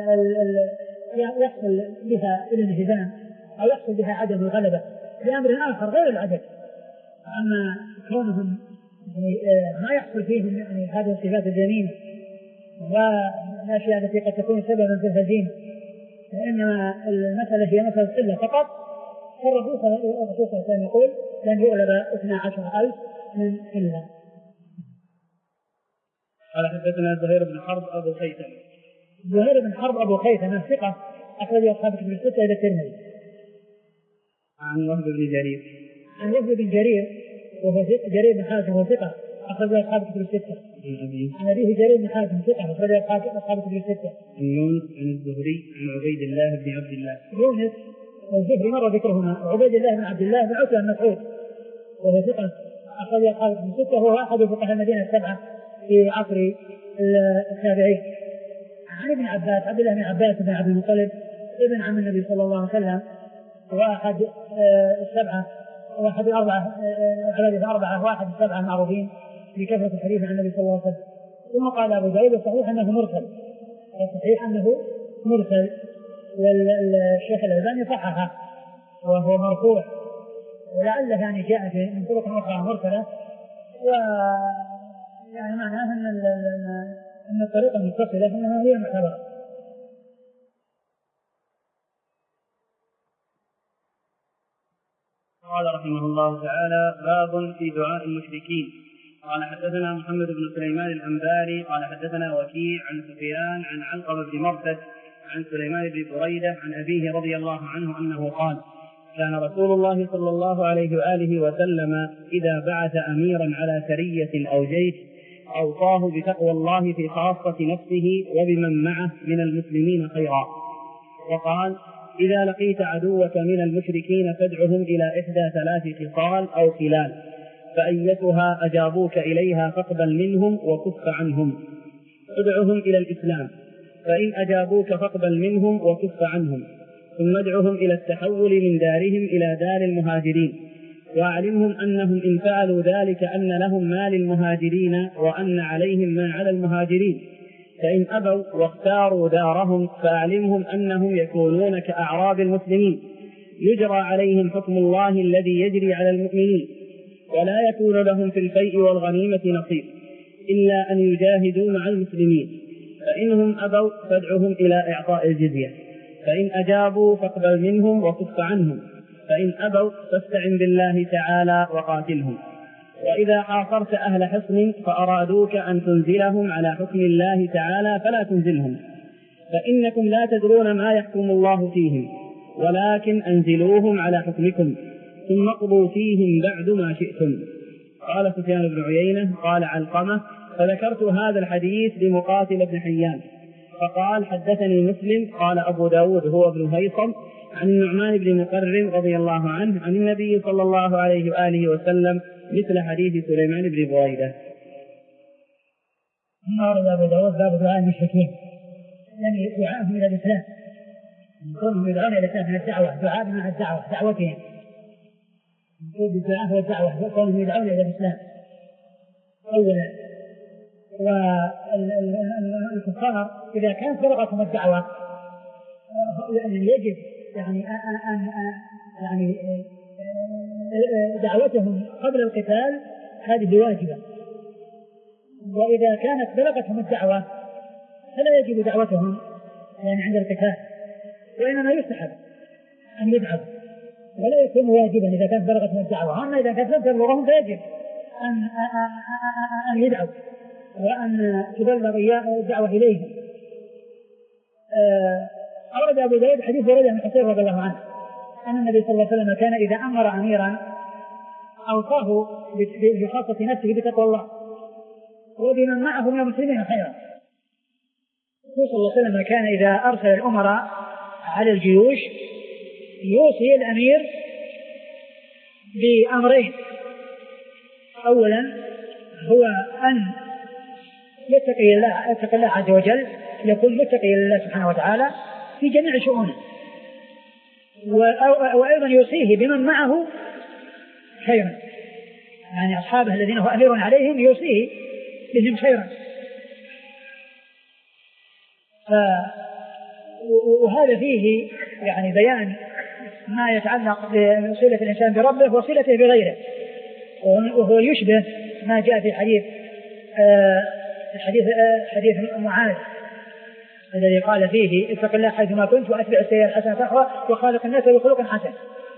يحصل بها الانهزام أو يحصل بها عدم الغلبة بأمر آخر غير العدد. أما كونهم يعني ما يحصل فيهم يعني هذه الصفات الذميمة والأشياء التي قد تكون سببا في الهزيمة، وإنما المسألة هي مسألة قلة فقط. فالرسول صلى الله عليه وسلم يقول لن يغلب اثنى عشر ألف من قلة. قال حدثنا زهير بن حرب أبو خيثمة. زهير بن حرب أبو خيثمة ثقة أخرج أصحاب الكتب الستة إلى الترمذي. عن وهب بن جرير. عن وهب بن جرير وهو جرير بن حازم وهو ثقة أخرج أصحاب الكتب الستة. عن أبيه جرير بن حازم ثقة أخرج أصحاب الكتب الستة. عن يونس عن الزهري عن عبيد الله بن عبد الله. يونس والزهري مر ذكرهما، وعبيد الله بن عبد الله بن عتبة بن مسعود وهو ثقة أخرج أصحاب الكتب الستة، وهو أحد فقهاء المدينة السبعة في عصر التابعين. عن ابن عباس عبد الله بن عباس بن عبد المطلب ابن عم النبي صلى الله عليه وسلم، واحد السبعة واحد الأربعة عدد أربعة واحد السبعة المعروفين بكثرة الحديث عن النبي صلى الله عليه وسلم. ثم قال أبو داود الصحيح أنه مرسل، الصحيح أنه مرسل، والشيخ الألباني صححه وهو مرفوع، ولعله يعني جاء من طرق أخرى مرسلة، ويعني معناه أن أن الطريقة المتصلة أنها هي معتبرة. قال رحمه الله تعالى باب في دعاء المشركين. قال حدثنا محمد بن سليمان الأنباري قال حدثنا وكيع عن سفيان عن علقمة بن مرثد عن سليمان بن بريدة عن أبيه رضي الله عنه أنه قال كان رسول الله صلى الله عليه وآله وسلم إذا بعث أميرا على سرية أو جيش أوصاه بتقوى الله في خاصة نفسه وبمن معه من المسلمين خيرا، وقال إذا لقيت عدوك من المشركين فادعهم إلى إحدى ثلاث خصال أو خلال، فأيتها أجابوك إليها فاقبل منهم وكف عنهم. ادعهم إلى الإسلام، فإن أجابوك فاقبل منهم وكف عنهم، ثم ادعهم إلى التحول من دارهم إلى دار المهاجرين، وأعلمهم أنهم إن فعلوا ذلك أن لهم ما للمهاجرين وأن عليهم ما على المهاجرين، فإن أبوا واختاروا دارهم فأعلمهم أنهم يكونون كأعراب المسلمين يجرى عليهم حكم الله الذي يجري على المؤمنين، ولا يكون لهم في الفيء والغنيمة نصيب إلا أن يجاهدوا مع المسلمين، فإنهم أبوا فادعهم إلى إعطاء الجزية، فإن أجابوا فاقبل منهم وكف عنهم، فإن أبوا فاستعن بالله تعالى وقاتلهم. وإذا حاصرت أهل حصن فأرادوك أن تنزلهم على حكم الله تعالى فلا تنزلهم، فإنكم لا تدرون ما يحكم الله فيهم، ولكن أنزلوهم على حكمكم ثم اقضوا فيهم بعد ما شئتم. قال سفيان بن عيينة قال علقمة فذكرت هذا الحديث لمقاتل بن حيان فقال حدثني مسلم قال أبو داود هو ابن هيثم عن النعمان بن مقرن رضي الله عنه عن النبي صلى الله عليه وآله وسلم مثل حديث سليمان بن بريدة. ثم ورد أبو داود باب دعاء المشركين، يعني دعاءهم إلى الإسلام، كونهم يدعون إلى الإسلام من الدعوة، دعاء مع الدعوة دعوتهم، يقول الدعاء هو الدعوة، كونهم يدعون إلى الإسلام أولا. والكفار إذا كانت سبقتهم الدعوة يعني يجب يعني أن يعني دعوتهم قبل القتال هذه واجبة، وإذا كانت بلغتهم الدعوة فلا يجب دعوتهم يعني عند القتال، وإنما يستحب أن يدعوا ولا يكون واجبا إذا كانت بلغتهم الدعوة. أما إذا كانت لم تبلغهم فيجب أن أن يدعوا وأن تبلغ الدعوة إليهم. أورد أبو داود حديث بريدة بن حصير رضي الله عنه أن النبي صلى الله عليه وسلم كان إذا أمر أميرا أوصاه بخاصة نفسه بتقوى الله وبمن معه من المسلمين خيرا. صلى الله عليه وسلم كان إذا أرسل الأمراء على الجيوش يوصي الأمير بأمرين: أولا هو أن يتقي الله, يتقي الله عز وجل، يكون متقي لله سبحانه وتعالى في جميع شؤونه، وأيضا يوصيه بمن معه خيرا، يعني أصحابه الذين هو أمير عليهم يوصيه بهم خيرا. وهذا فيه يعني بيان ما يتعلق بصلة الإنسان بربه وصلته بغيره، وهو يشبه ما جاء في حديث حديث حديث معاذ الذي قال فيه: اتق الله حيثما كنت وأتبع السيئة الحسنة تمحها وخالق الناس بخلق حسن.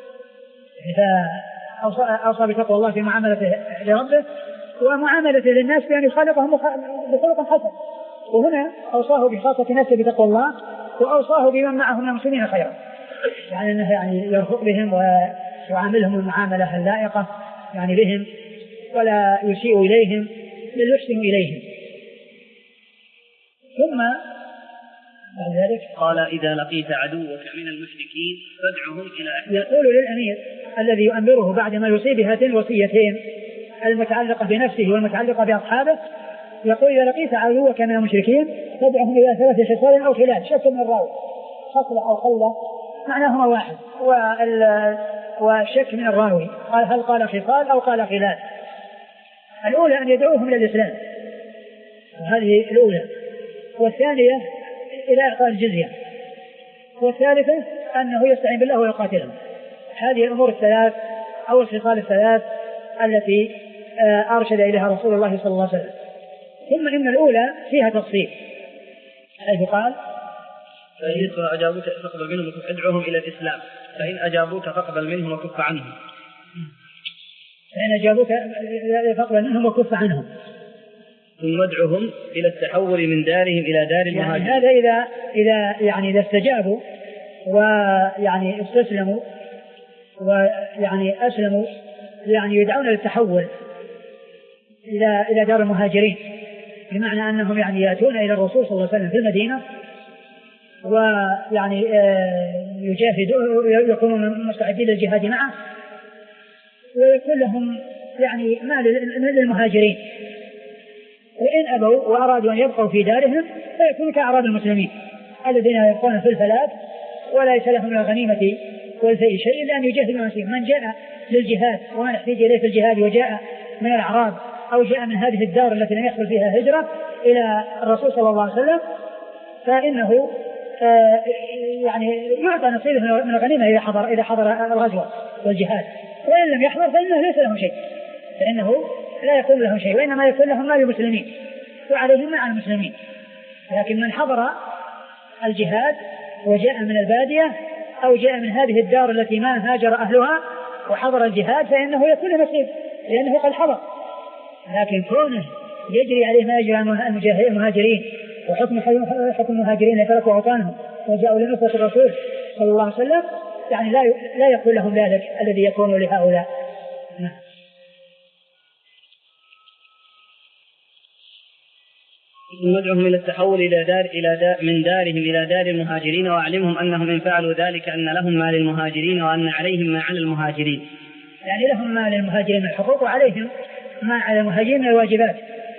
فأوصى بتقوى الله في معاملته لربه ومعاملته للناس بأن يخالقهم بخلق حسن، وهنا أوصاه بخاصة نفسه بتقوى الله وأوصاه بمن معه من المسلمين خيرا، يعني أنه يعني يرفق بهم ويعاملهم المعاملة اللائقة يعني بهم ولا يسيء إليهم بل يحسن إليهم. ثم بعد ذلك قال: إذا لقيت عدوك من المشركين فادعهم إلى. يقول للأمير الذي يؤمره بعد ما يصيب هاتين الوصيتين المتعلقة بنفسه والمتعلقة بأصحابه، يقول: إذا لقيت عدوك من المشركين فادعهم إلى ثلاث خصال أو خلال، شك من الراوي، خصلة أو خلة معناهما واحد، والشك من الراوي قال هل قال خصال أو قال خلال. الأولى أن يدعوهم إلى الإسلام، هذه الأولى، والثانية إلى إعطاء الجزية، والثالثة أنه يستعين بالله ويقاتلهم. هذه الأمور الثلاث أو الخصال الثلاث التي أرشد إليها رسول الله صلى الله عليه وسلم. ثم إن الأولى فيها تفصيل حيث قال: فإن أجابوك فاقبل منهم وادعوهم إلى الإسلام، فإن أجابوك فاقبل منهم وكف عنهم. فإن أجابوك فاقبل منهم وكف عنهم. ثم ادعوهم إلى التحول من دارهم إلى دار المهاجرين. يعني هذا إذا إذا يعني إذا استجابوا ويعني استسلموا ويعني أسلموا، يعني يدعون للتحول إلى إلى دار المهاجرين، بمعنى أنهم يعني يأتون إلى الرسول صلى الله عليه وسلم في المدينة ويعني يجاهدون يكونون مستعدين للجهاد معه، ويكون لهم يعني مال للمهاجرين، وإن أبوا وأرادوا أن يبقوا في دارهم فيكون كأعراب المسلمين الذين يبقون في الفلاة وليس لهم من الغنيمة والفيء شيء إلا أن يجاهدوا المسلمين. من جاء للجهاد وما يحتاج إليه في الجهاد وجاء من الأعراب أو جاء من هذه الدار التي لم يحصل فيها هجرة إلى الرسول صلى الله عليه وسلم فإنه يعني يعطى نصيبه من الغنيمة إذا حضر إذا حضر الغزوة والجهاد، وإن لم يحضر فإنه ليس له شيء، فإنه لا يكون له شيء، وإنما يكون لهم مال المسلمين وعليهم مع المسلمين. لكن من حضر الجهاد وجاء من البادية أو جاء من هذه الدار التي ما هاجر أهلها وحضر الجهاد فإنه يكون نصيب لأنه قد حضر. لكن كونه يجري عليه ما يجري المهاجرين وحكم حكم المهاجرين تركوا أوطانهم وجاءوا لنصرة الرسول صلى الله عليه وسلم، يعني لا لا يكون لهم ذلك الذي يكون لهؤلاء. ندعوهم إلى التحول إلى دار إلى دار من دارهم إلى دار المهاجرين، وأعلمهم أنهم إن فعلوا ذلك أن لهم ما للمهاجرين وأن عليهم ما على المهاجرين، يعني لهم ما للمهاجرين من الحقوق وعليهم ما على المهاجرين من الواجبات.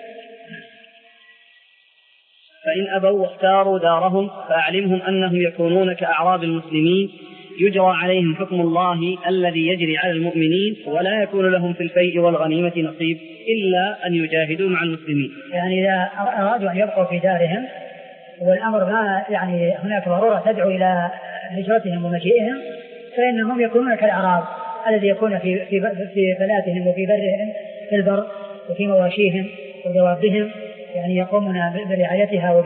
فإن أبوا واختاروا دارهم فأعلمهم أنهم يكونون كأعراب المسلمين يجرى عليهم حكم الله الذي يجري على المؤمنين، ولا يكون لهم في الفيء والغنيمة نصيب إلا أن يجاهدوا مع المسلمين. يعني إذا أرادوا أن يبقوا في دارهم والأمر ما يعني هناك ضرورة تدعو إلى هجرتهم ومجيئهم فإنهم يكونون كالأعراب الذي يكون في في في فلاتهم وفي برهم في البر وفي مواشيهم ودوابهم، يعني يقومون برعايتها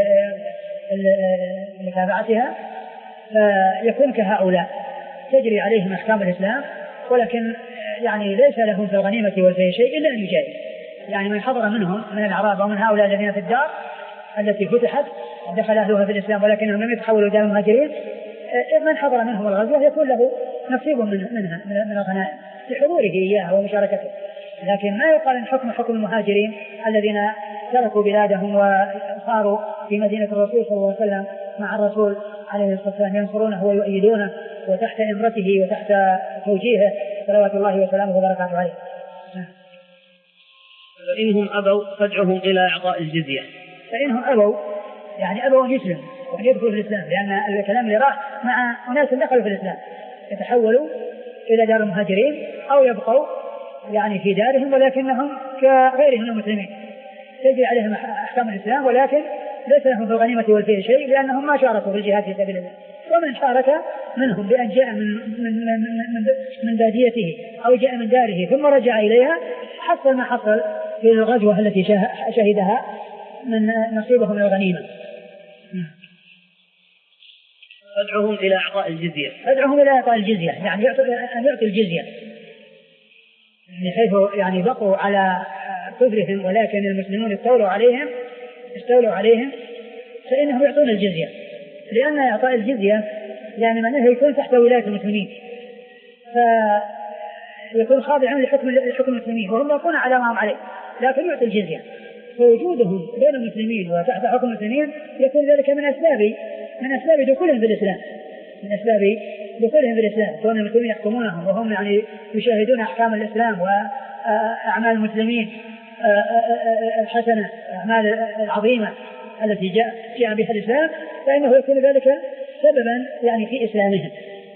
وبمتابعتها، فيكون كهؤلاء تجري عليهم أحكام الإسلام، ولكن يعني ليس لهم في الغنيمة والفيء شيء إلا أن يجاهد. يعني من حضر منهم من الأعراب ومن هؤلاء الذين في الدار التي فتحت دخل أهلها في الإسلام ولكنهم لم يتحولوا دار المهاجرين، من حضر منهم الغزوة يكون له نصيب من منها من الغنائم لحضوره إياها ومشاركته. لكن ما يقال أن حكم حكم المهاجرين الذين تركوا بلادهم وصاروا في مدينة الرسول صلى الله عليه وسلم مع الرسول عليه الصلاة والسلام ينصرونه ويؤيدونه وتحت إمرته وتحت توجيهه صلوات الله وسلامه وبركاته عليه. فإنهم أبوا فادعهم إلى إعطاء الجزية. فإنهم أبوا يعني أبوا أن يسلموا وأن يدخلوا في الإسلام، لأن الكلام اللي راح مع أناس دخلوا في الإسلام يتحولوا إلى دار المهاجرين أو يبقوا يعني في دارهم ولكنهم كغيرهم من المسلمين تجري عليهم أحكام الإسلام، ولكن ليس لهم في الغنيمة والفيء شيء لأنهم ما شاركوا في الجهاد في سبيل الله. ومن شارك منهم بأن جاء من, من, من, من, من باديته أو جاء من داره ثم رجع إليها حصل ما حصل في الغزوة التي شهدها من نصيبهم من الغنيمة. أدعوهم إلى إعطاء الجزية. أدعوهم إلى إعطاء الجزية يعني أن يعطي الجزية من حيث يعني بقوا على كفرهم ولكن المسلمون استولوا عليهم استولوا عليهم فإنهم يعطون الجزية، لأن إعطاء الجزية يعني معناه يكون تحت ولاية المسلمين فيكون خاضعا لحكم لحكم المسلمين وهم يكون على ما هم عليه، لكن يعطي الجزية. فوجودهم بين المسلمين وتحت حكم المسلمين يكون ذلك من أسباب من أسباب دخولهم في الإسلام من أسباب دخولهم في الإسلام كون المسلمين يحكمونهم وهم يعني يشاهدون أحكام الإسلام وأعمال المسلمين الحسنة الأعمال العظيمة التي جاء جاء بها الإسلام، فإنه يكون ذلك سببا يعني في إسلامهم.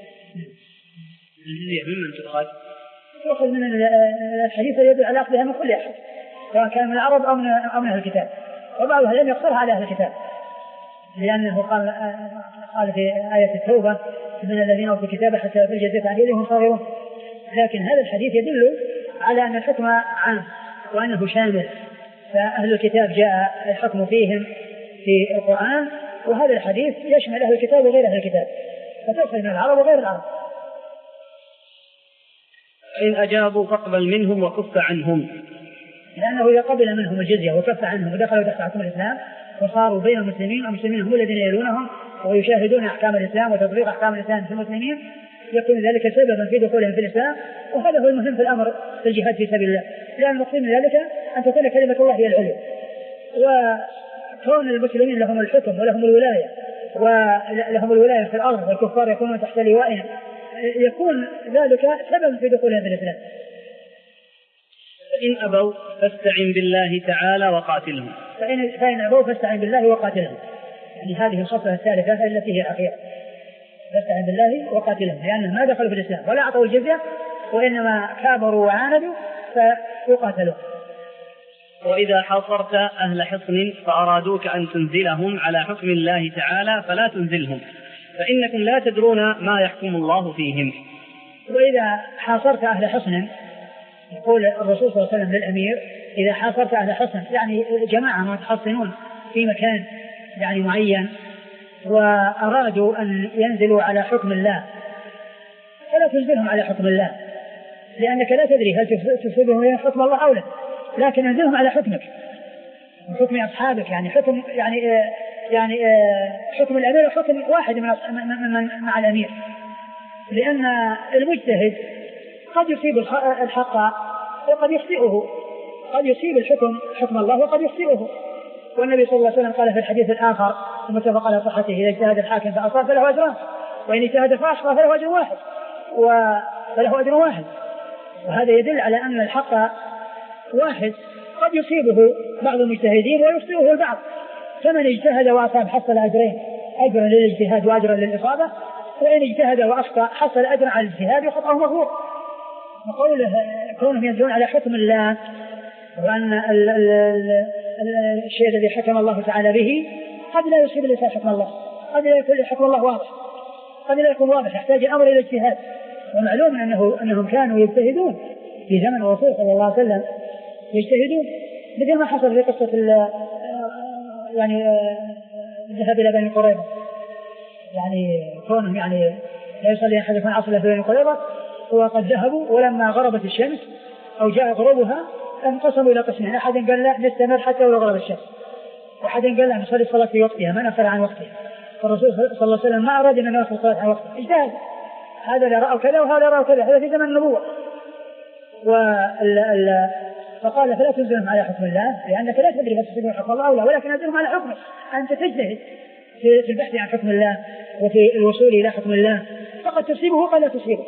الجزية ممن تؤخذ؟ تؤخذ من الحديث يدل على أخذها من كل أحد سواء كان من العرب أو من أو من أهل الكتاب، وبعضها لم يقصرها على أهل الكتاب لأنه قال قال في آية التوبة من الذين أوتوا الكتاب حتى في الجزية عن يدهم صاغرون، لكن هذا الحديث يدل على أن الحكم عام وأنه شامل، فأهل الكتاب جاء الحكم فيهم في القرآن وهذا الحديث يشمل أهل الكتاب وغير أهل الكتاب فتأخذ من العرب وغير العرب. إن أجابوا فاقبل منهم وكف عنهم، لأنه إذا قبل منهم الجزية وكف عنهم ودخلوا تحت حكم الإسلام وصاروا بين المسلمين والمسلمين هم الذين يلونهم ويشاهدون أحكام الإسلام وتطبيق أحكام الإسلام في المسلمين يكون ذلك سببا في دخولهم في الإسلام، وهذا هو المهم في الأمر في الجهاد في سبيل الله، لأن المقصود من ذلك أن تكون كلمة الله هي العليا، وكون المسلمين لهم الحكم ولهم الولاية ولهم الولاية في الأرض والكفار يكونون تحت لوائهم يكون ذلك سببا في دخولهم في الإسلام. فإن أبوا فاستعن بالله تعالى وقاتلهم. فإن, فإن أبوا فاستعن بالله وقاتلهم، يعني هذه الخطوة الثالثة التي هي أخيرة، فاستعن بالله وقاتلهم، لأنهم ما دخلوا في الإسلام ولا أعطوا الجزية وإنما كابروا وعاندوا فيقاتلوا. وإذا حاصرت أهل حصن فأرادوك أن تنزلهم على حكم الله تعالى فلا تنزلهم فإنكم لا تدرون ما يحكم الله فيهم. وإذا حاصرت أهل حصن يقول الرسول صلى الله عليه وسلم للأمير إذا حاصرت أهل حصن يعني جماعة متحصنون في مكان يعني معين وأرادوا أن ينزلوا على حكم الله فلا تنزلهم على حكم الله، لأنك لا تدري هل تصيبهم حكم الله أو لا، لكن انزلهم على حكمك وحكم أصحابك، يعني حكم يعني يعني حكم الأمير وحكم واحد من مع الأمير، لأن المجتهد قد يصيب الحق وقد يخطئه، قد يصيب الحكم حكم الله وقد يخطئه. والنبي صلى الله عليه وسلم قال في الحديث الآخر المتفق على صحته إذا اجتهد الحاكم فأصاب فله أجران وإن اجتهد فأخطأ فله أجر واحد وله أجر واحد، وهذا يدل على أن الحق واحد قد يصيبه بعض المجتهدين ويخطئه البعض، فمن اجتهد وأصاب حصل أجرين، أجرا للاجتهاد وأجرا للإصابة، وإن اجتهد وأخطأ حصل أجرا على الاجتهاد وخطأه مغفور. وقوله كونهم ينزلون على حكم الله وأن ال ال ال الشيء الذي حكم الله تعالى به قد لا يصيب الإنسان حكم الله، قد لا يكون حكم الله واضح، قد لا يكون واضح، يحتاج الأمر إلى اجتهاد. ومعلوم أنه أنهم كانوا يجتهدون في زمن الرسول صلى الله عليه وسلم، يجتهدون مثل ما حصل في قصة يعني الذهاب إلى بني قريظة، يعني كونهم يعني لا يصلي أحدكم العصر في بني قريظة وقد ذهبوا، ولما غربت الشمس أو جاء غروبها انقسموا إلى قسمين، أحد قال لا نستمر حتى ولو غرب الشمس، وأحد قال لا نصلي الصلاة في وقتها ما نأخر عن وقتها. فالرسول صلى الله عليه وسلم ما أراد أن نأخر الصلاة عن وقتها، اجتهد، هذا لا رأوا كذا وهذا رأوا كذا، هذا في زمن النبوة. وال فقال فلا تنزلهم على حكم الله، لأنك لا تدري هل تسلمون حكم الله أو لا، ولكن أنزلهم على حكمه، أنت تجتهد في البحث عن حكم الله وفي الوصول إلى حكم الله، فقد تصيبه وقد لا تصيبه.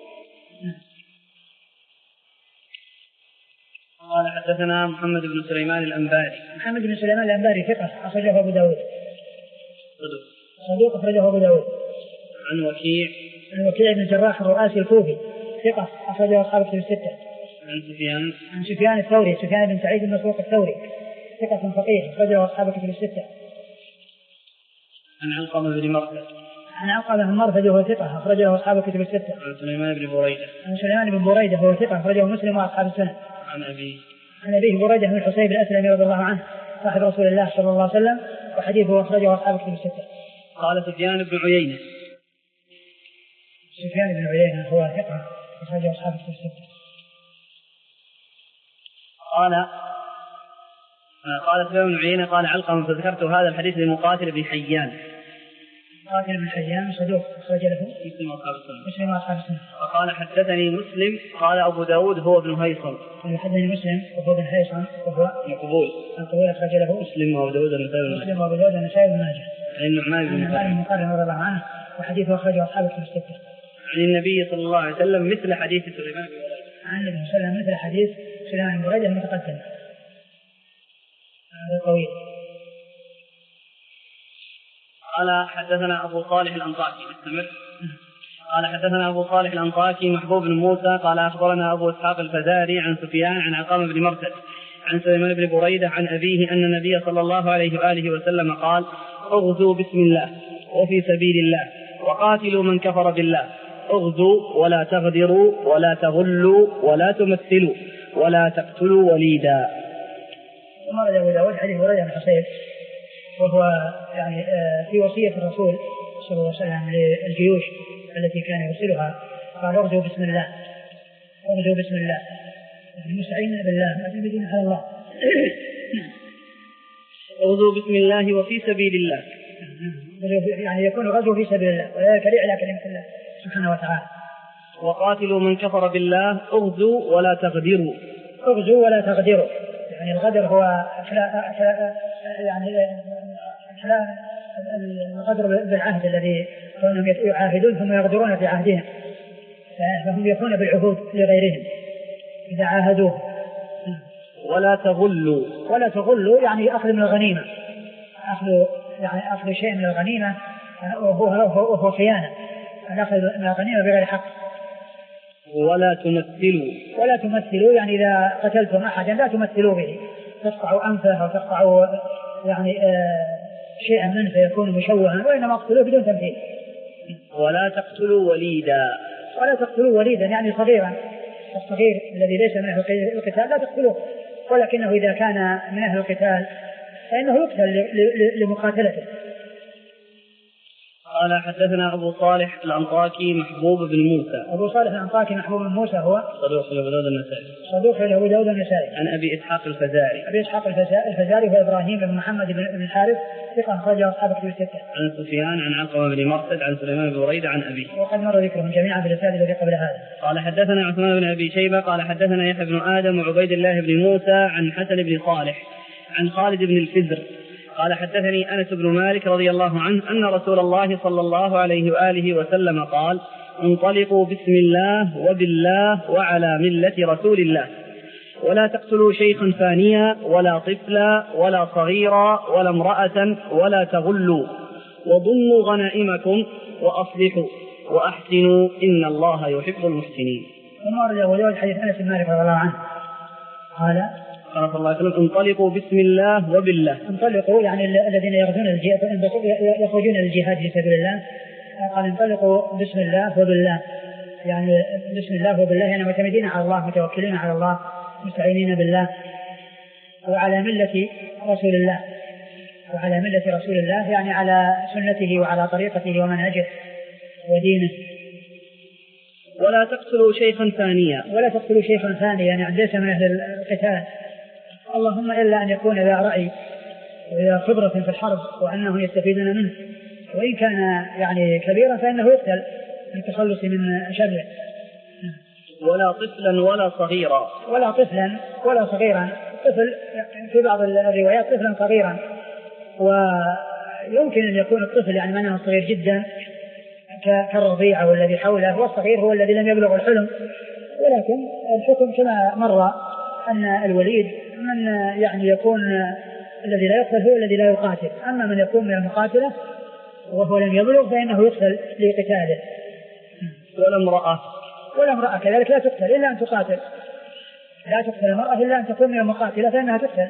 قال حدثنا محمد بن سليمان الأنباري. محمد بن سليمان الأنباري ثقة أخرجه أبو داود. صدوق. صدوق أخرجه أبو داود. عن وكيع. عن وكيع بن الجراح الرؤاسي الكوفي ثقة أخرجه أصحاب الكتب الستة. عن سفيان. عن سفيان الثوري سفيان بن سعيد بن مسروق الثوري ثقة فقيه أخرجه أصحاب الكتب الستة. عن علقمة بن مرثد. عن علقمة بن مرثد وهو ثقة أخرجه أصحاب الكتب الستة. عن سليمان بن بريدة. عن سليمان بن بريدة وهو ثقة أخرجه مسلم وأصحاب السنة. عن أبي. عن أبيه بريدة بن الحصيب الأسلمي رضي الله عنه صاحب رسول الله صلى الله عليه وسلم، وحديثه أخرجه أصحاب الكتب الستة. قال سفيان بن عيينة. سفيان بن عيينة هو ثقة أخرجه أصحاب الكتب الستة. قال قال سفيان بن عيينة قال علقمة فذكرت هذا الحديث لمقاتل بن حيان. مقاتل بن حيان صدوق أخرج له مسلم وأصحاب السنة. مسلم وأصحاب السنة. وقال حدثني مسلم قال أبو داود هو ابن هيصم. حدثني مسلم وهو ابن هيصم وهو مقبول. مقبول أخرج له مسلم وأبو داود النسائي. مسلم وأبو داود النسائي بن ماجه. عن النعمان بن مقارن رضي الله عنه وحديثه أخرجه أصحاب الكتب الستة. عن النبي صلى الله عليه وسلم مثل حديث سليمان بن بريدة. عن النبي صلى الله عليه وسلم مثل حديث سليمان بن بريدة المتقدم. هذا طويل. قال حدثنا أبو صالح الأنطاكي. استمر. قال حدثنا أبو صالح الأنطاكي محبوب بن موسى قال أخبرنا أبو إسحاق الفزاري عن سفيان عن علقمة بن مرثد عن سليمان بن بريدة عن أبيه أن النبي صلى الله عليه وآله وسلم قال اغزوا بسم الله وفي سبيل الله وقاتلوا من كفر بالله، اغزوا ولا تغدروا ولا تغلوا ولا تمثلوا ولا تقتلوا وليدا. ومرد أبو داود حديث بريدة بن حصيب وهو يعني في وصية الرسول صلى الله عليه وسلم للجيوش التي كان يرسلها قال اغزوا بسم الله اغزوا بسم الله المستعين بالله معتمدين على الله. اغزوا بسم الله وفي سبيل الله، يعني يكون غزو في سبيل الله ولا كريع على كلمة الله سبحانه وتعالى. وقاتلوا من كفر بالله، اغزوا ولا تغدروا. اغزوا ولا تغدروا، يعني الغدر هو يعني الغدر بالعهد الذي كانوا يعاهدون ثم يغدرون في عهدهم، فهم يكون بالعهود لغيرهم إذا عاهدوه. ولا تغلوا ولا تغلوا يعني أخذ من الغنيمة، أخذ يعني أخذ شيء من الغنيمة وهو وهو خيانة، أخذ من الغنيمة بغير حق. ولا تمثلوا ولا تمثلوا يعني إذا قتلتم أحدا لا تمثلوا به، تقطعوا أنفه أو تقطعوا يعني آه شيئا منه فيكون مشوها، وإنما اقتلوه بدون تمثيل. ولا تقتلوا وليدا ولا تقتلوا وليدا يعني صغيرا، الصغير الذي ليس من أهل القتال لا تقتلوه، ولكنه إذا كان من أهل القتال فإنه يقتل لمقاتلته. قال حدثنا أبو صالح الأنطاكي محبوب بن موسى. أبو صالح الأنطاكي محبوب بن موسى هو صدوق له أبو داود النسائي. صدوق له أبو داود النسائي. عن أبي إسحاق الفزاري. أبي إسحاق الفزاري هو إبراهيم بن محمد بن الحارث ثقة أخرجه أصحاب الكتب الستة. عن سفيان عن علقمة بن مرثد عن سليمان بن بريدة عن أبيه. وقد مر ذكرهم جميعا في الرسالة الذي قبل هذا. قال حدثنا عثمان بن أبي شيبة قال حدثنا يحيى بن آدم وعبيد الله بن موسى عن حسن بن صالح عن خالد بن الفزر قال حدثني أنس بن مالك رضي الله عنه أن رسول الله صلى الله عليه وآله وسلم قال انطلقوا بسم الله وبالله وعلى ملة رسول الله، ولا تقتلوا شيخا فانيا ولا طفلا ولا صغيرا ولا امرأة ولا تغلوا، وضموا غنائمكم وأصلحوا وأحسنوا إن الله يحب المحسنين. ثم أرجع وليد حديث أنس بن مالك رضي الله عنه قال قال صلى الله عليه وسلم انطلقوا بسم الله وبالله. انطلقوا يعني الذين يخرجون الجهاد يخرجون للجهاد في سبيل الله، قال انطلقوا بسم الله وبالله، يعني بسم الله وبالله يعني معتمدين على الله متوكلين على الله مستعينين بالله، وعلى ملة رسول الله وعلى ملة رسول الله يعني على سنته وعلى طريقته ومنهجه ودينه. ولا تقتلوا شيخا ثانيا. ولا تقتلوا شيخا ثانيا يعني ليس من أهل القتال، اللهم إلا أن يكون ذا رأي وذا خبرة في الحرب وأنه يستفيدون منه، وإن كان يعني كبيرا فإنه يقتل للتخلص من شره. ولا طفلا ولا صغيرا. ولا طفلا ولا صغيرا، طفل في بعض الروايات طفلا صغيرا، ويمكن أن يكون الطفل يعني معناه صغير جدا كالرضيع أو الذي حوله، والصغير هو الذي لم يبلغ الحلم. ولكن الحكم كما مر أن الوليد من يعني يكون الذي لا يقتل هو الذي لا يقاتل، أما من يكون من المقاتلة وهو لم يبلغ فإنه يقتل لقتاله. ولا امرأة. ولا امرأة كذلك لا تقتل إلا أن تقاتل، لا تقتل المرأة إلا أن تكون من المقاتلة فإنها تقتل.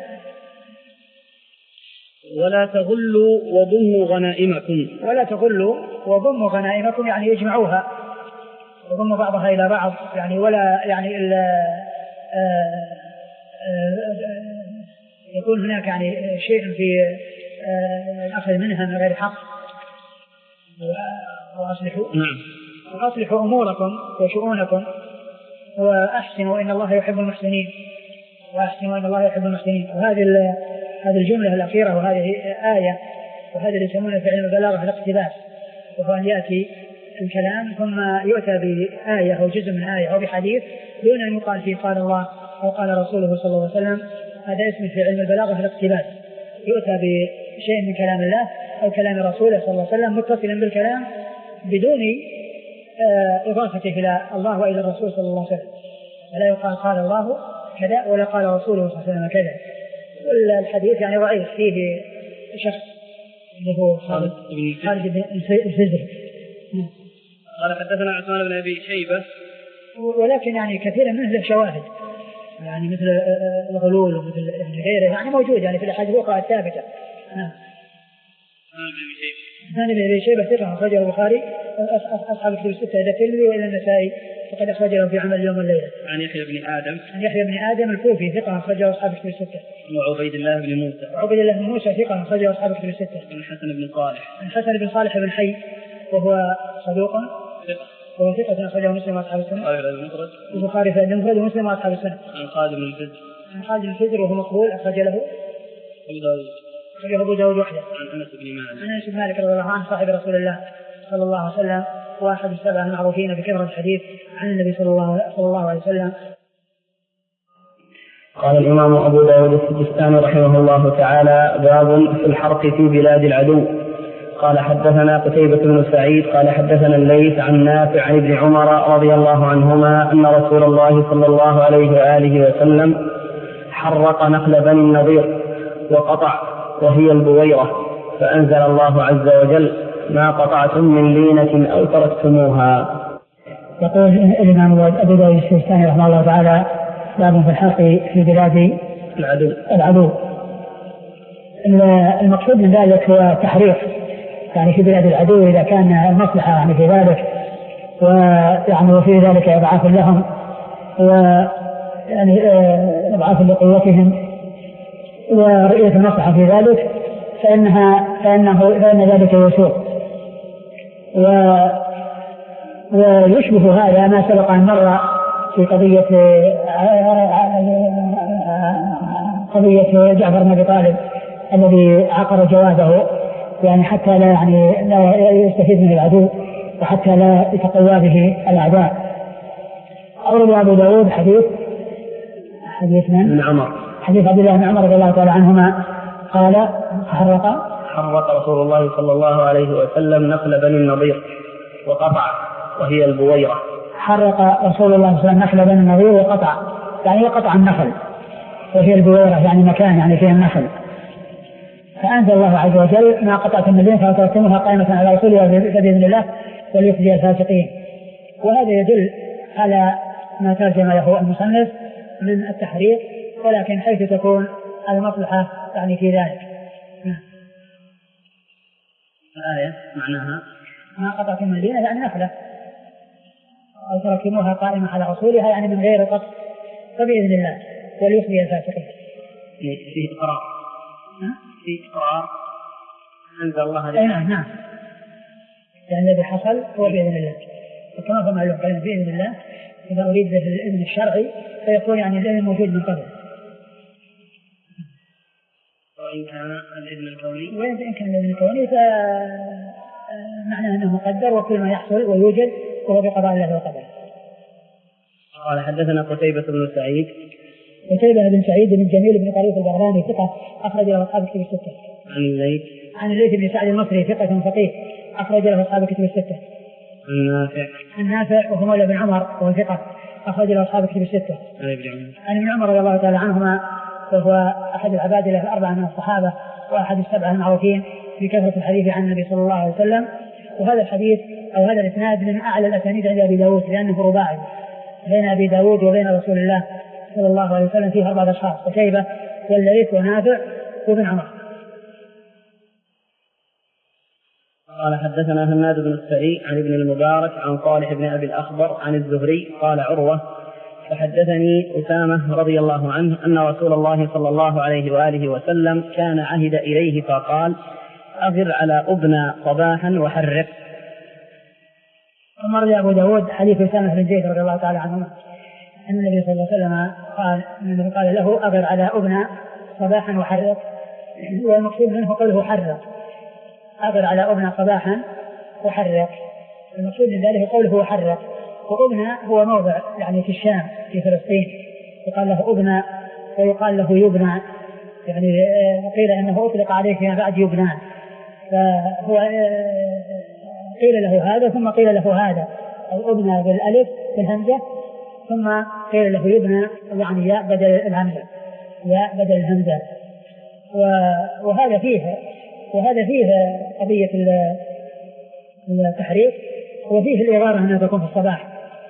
ولا تغلوا وضموا غنائمكم. ولا تغلوا وضموا غنائمكم يعني يجمعوها وضموا بعضها إلى بعض، يعني ولا يعني إلا يكون هناك يعني شيء في الأخذ منها من غير حق. وأصلحوا نعم وأصلحوا أموركم وشؤونكم وأحسنوا إن الله يحب المحسنين وأحسنوا إن الله يحب المحسنين. وهذه هذه الجملة الأخيرة وهذه آية، وهذا اللي يسمونه في علم البلاغة الاقتباس، وهو أن يأتي الكلام ثم يؤتى بآية أو جزء من آية أو بحديث دون أن يقال فيه قال الله أو قال رسوله صلى الله عليه وسلم. هذا اسم في علم البلاغة الاقتباس، يؤتى بشيء من كلام الله أو كلام رسوله صلى الله عليه وسلم متصلا بالكلام بدون إضافته إلى الله وإلى الرسول صلى الله عليه وسلم، ولا يقال قال الله كذا ولا قال رسوله صلى الله عليه وسلم كذا. والحديث يعني ضعيف فيه شخص اللي هو خالد بن الفزري. قال حدثنا عثمان بن أبي شيبة، ولكن يعني كثيرا منه له شواهد يعني مثل الغلول ومثل يعني غيره يعني موجود يعني في الأحاديث الأخرى الثابتة. نعم. عثمان بن أبي شيبة ثقة أخرجه البخاري أصحاب الكتب الستة إلى الترمذي وإلى النسائي وقد أخرجه في عمل اليوم والليلة. عن يحيى بن آدم. عن يحيى بن آدم الكوفي ثقة أخرجه أصحاب الكتب الستة. وعبيد الله بن موسى. وعبيد الله بن موسى ثقة أخرجه أصحاب الكتب الستة. عن الحسن بن صالح. عن الحسن بن صالح بن حي وهو صدوق ثقة. وهو ثقة أخرجه مسلم وأصحاب السنة. البخاري في المفرد ومسلم وأصحاب السنة. عن خالد بن الفزر. عن خالد بن الفزر وهو مقبول أخرج له أبو داود. أخرجه أبو داود وحده. عن أنس بن مالك. عن أنس بن مالك رضي الله عنه صاحب رسول الله صلى الله عليه وسلم واحد السبع المعروفين بكثرة الحديث عن النبي صلى الله صلى الله عليه وسلم. قال الإمام أبو داود السجستاني رحمه الله تعالى: باب في الحرق في بلاد العدو. قال حدثنا قتيبة بن سعيد قال حدثنا الليث عن نافع عن ابن عمر رضي الله عنهما أن رسول الله صلى الله عليه وآله وسلم حرق نخل بني النضير وقطع وهي البويرة، فأنزل الله عز وجل: ما قطعتم من لينة أو تركتموها. يقول الإمام أبو داود السجستاني رحمه الله تعالى: باب في الحرق في بلاد العدو. العدو. المقصود من ذلك هو التحريق يعني في بلاد العدو إذا كان المصلحة يعني في ذلك ويعني وفي ذلك إضعاف لهم ويعني إضعاف لقوتهم ورؤية المصلحة في ذلك فإنها فإنه فإن ذلك يسوء. ويشبه هذا ما سبق أن مر في قضية قضية جعفر بن أبي طالب الذي عقر جواده يعني حتى لا يعني لا يستفيد من العدو وحتى لا يتقوى به الأعداء. أورد أبو داود حديث حديث من عمر حديث عبد الله بن عمر رضي الله تعالى عنهما قال: حرق حرق رسول الله صلى الله عليه وسلم نخل بني النضير وقطع وهي البويرة. حرق رسول الله صلى الله عليه وسلم نخل بني النضير وقطع يعني قطع النخل وهي البويرة يعني مكان يعني فيه النخل. فأنزل الله عز وجل: ما قطعتم من لينة فتركتموها قائمة على رسولها فبإذن الله وليخزي الفاسقين. وهذا يدل على ما ترجم له المصنف من التحريق، ولكن حيث تكون المصلحة يعني في ذلك. الآية معناها ما قطعتم من لينة يعني نخلة أو تركتموها قائمة على رسولها يعني من غير قطع فبإذن الله وليخزي الفاسقين. فيه إقرار في إقرار أنزل الله هذا. نعم نعم يعني الذي حصل هو بإذن الله كما هو معلوم قال بإذن الله إذا أريد بالإذن الشرعي فيكون يعني الإذن موجود من قبل. وإن كان الإذن الكوني وإن كان الإذن الكوني فمعناه أنه مقدر وكل ما يحصل ويوجد وهو بقضاء الله وقدره. قال حدثنا قتيبة بن سعيد قتيبة بن سعيد بن جميل بن طريف البغلاني ثقة أخرج له أصحاب الكتب الستة. عن الليث عن الليث بن سعد المصري ثقة فقيه أخرج له أصحاب الكتب الستة. عن نافع عن نافع وهو مولى بن عمر وهو ثقة أخرج له أصحاب الكتب الستة. عن ابن عمر عن ابن عمر رضي الله تعالى عنهما وهو أحد العبادلة الأربعة من الصحابة وأحد السبعة المعروفين بكثرة الحديث عن النبي صلى الله عليه وسلم. وهذا الحديث أو هذا الإسناد من أعلى الأسانيد عند أبي داود لأنه رباعي بين أبي داود وبين رسول الله صلى الله عليه وسلم فيه أربعة أشخاص قتيبة والليث ونافع وابن عمر. قال حدثنا هناد بن السري عن ابن المبارك عن صالح بن أبي الأخضر عن الزهري قال عروة فحدثني أسامة رضي الله عنه أن رسول الله صلى الله عليه وآله وسلم كان عهد إليه فقال أغر على أبنى صباحا وحرق. ثم روى أبو داود حديث أسامة بن زيد رضي الله تعالى عنه أن النبي صلى الله عليه وسلم قال النبي قال له أغر على أبنى صباحا وحرق والمقصود منه قوله حرق أغر على أبنى صباحا وحرق المقصود من ذلك قوله وحرق. وأبنى هو موضع يعني في الشام في فلسطين يقال له أبنى ويقال له يبنى يعني قيل أنه أطلق عليه فيما بعد يبنى فهو قيل له هذا ثم قيل له هذا أو أبنى بالألف بالهمزة ثم قيل له يبنى يعني ياء بدل الهمزة ياء بدل الهمزة. وهذا فيه وهذا فيه قضية التحريق وفيه الإغارة أنها تكون في الصباح.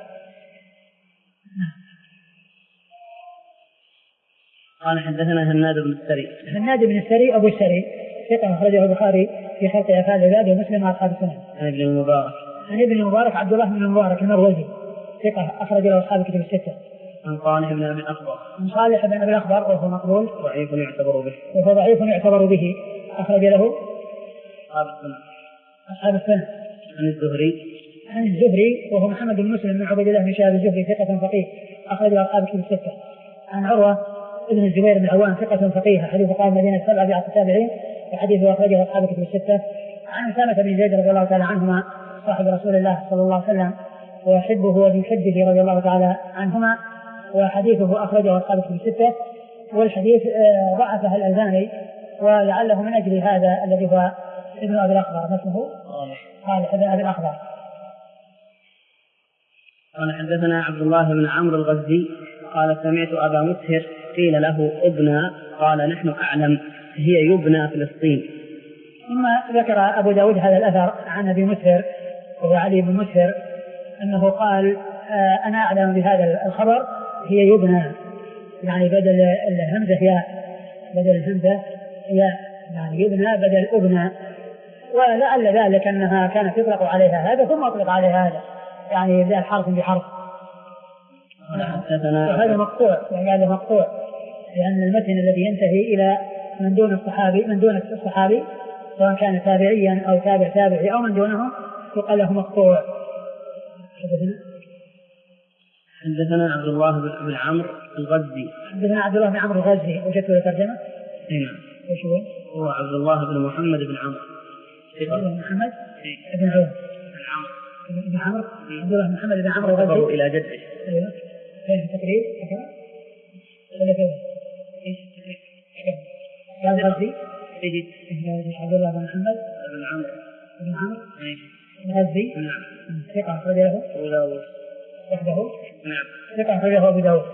قال حدثنا هناد بن السري هناد بن السري أبو السري ثقة أخرجه البخاري في خلق أفعال العباد ومسلم وأصحاب السنن. عن ابن المبارك عن ابن المبارك عبد الله بن المبارك المروزي ثقة أخرج له أصحاب الكتب الستة. عن صالح بن أبي الأخضر عن صالح بن أبي الأخضر وهو مقبول ضعيف يعتبر به وهو ضعيف يعتبر به أخرج له أصحاب السنن. أصحاب السنن. عن الزهري عن الزهري وهو محمد بن مسلم بن عبيد الله بن شهاب الزهري ثقة فقيه أخرج له أصحاب الكتب الستة. عن عروة ابن الزبير بن عوام ثقة فقيه حديث قال المدينة السبعة بعشر التابعين وحديثه أخرجه أصحاب الكتب الستة. عن أسامة بن زيد رضي الله تعالى عنهما صاحب رسول الله صلى الله عليه وسلم ويحبه وابن حبه رضي الله تعالى عنهما وحديثه أخرجه أصحاب الكتب الستة. والحديث ضعفه الألباني ولعله من أجل هذا الذي هو ابن أبي الأخضر اسمه صالح بن أبي الأخضر. قال حدثنا عبد الله بن عمرو الغزي قال سمعت أبا مسهر قيل له ابنى قال نحن أعلم هي يبنى فلسطين. ثم ذكر أبو داود هذا الأثر عن أبي مسهر وهو علي بن مسهر أنه قال آه أنا أعلم بهذا الخبر هي يبنى يعني بدل الهمزة ياء بدل الهمزة ياء يعني يبنى بدل أبنى ولعل ذلك أنها كانت تطلق عليها هذا ثم أطلق عليها هذا يعني يبدأ حرف بحرف. وهذا مقطوع يعني هذا مقطوع لأن المتن الذي ينتهي إلى من دون الصحابي من دون الصحابي سواء كان تابعيا أو تابع تابعي أو من دونه يقال له مقطوع. حدثنا عبد الله بن عمرو الغزي حدثنا عبد الله بن عمرو الغزي وجدت له ترجمة نعم ايش هو؟ هو عبد الله بن محمد بن عمرو بن محمد بن عمرو بن عمرو بن عمرو عبد الله بن محمد بن عمرو الغزي إلى جده. ايوه فين التقريب ولا فين ايش قال الغزي يجي عبد الله بن محمد بن عمرو بن عمرو الغزي نعم ثقة أخرج له أبو داود وحده نعم ثقة أخرج له أبو داود.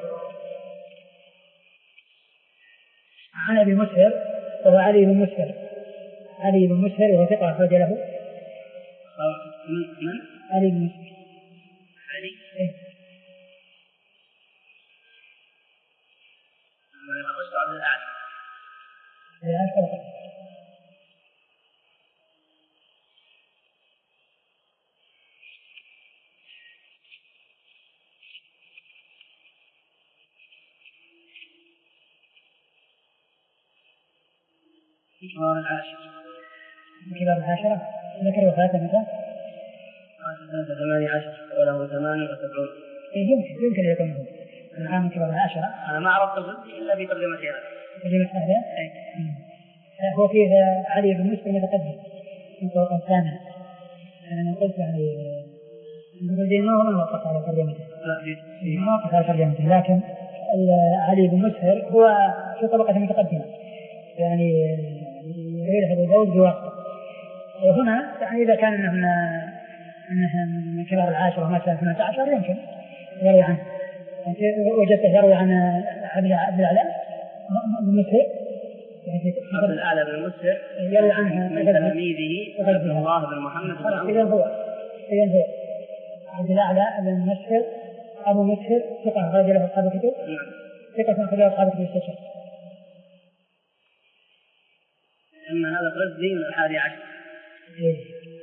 عن أبي مسهر وهو علي بن مسهر علي بن مسهر وهو ثقة أخرج له من من علي بن مسهر علي إيه ما يخص عبد الأعلى إيه كبار العاشرة كبار العاشرة ذكر وفاة متى؟ ثمانية عشر وله ثمان وسبعون. يمكن يمكن يكون هو العام كبر العشرة. أنا ما عرفت الغزي إلا في ترجمة هذا. ترجمة هذا؟ هو فيه علي بن مسلم متقدم من فوق الثامن. أنا قلت يعني الغزي ما هو من وقف على ترجمته. لا ما وقف على ترجمته، لكن علي بن مسهر هو في طبقة متقدمة يعني غير أبو داود بواسطة. وهنا يعني إذا كان من كبار العاشرة مثلا ثمانية عشر يمكن يروي عنه. وجدت يروي عن عبد الأعلى بن مسهر عبد الأعلى بن مسهر يروي عنه من تلاميذه عبد الله بن محمد بن عمرو. إذا هو إذا هو عبد الأعلى بن مسهر أبو مسهر ثقة خرج له أصحاب الكتب. ثقة خرج له أصحاب الكتب الستة. أما هذا الرزي من الحادي عشر. إيه.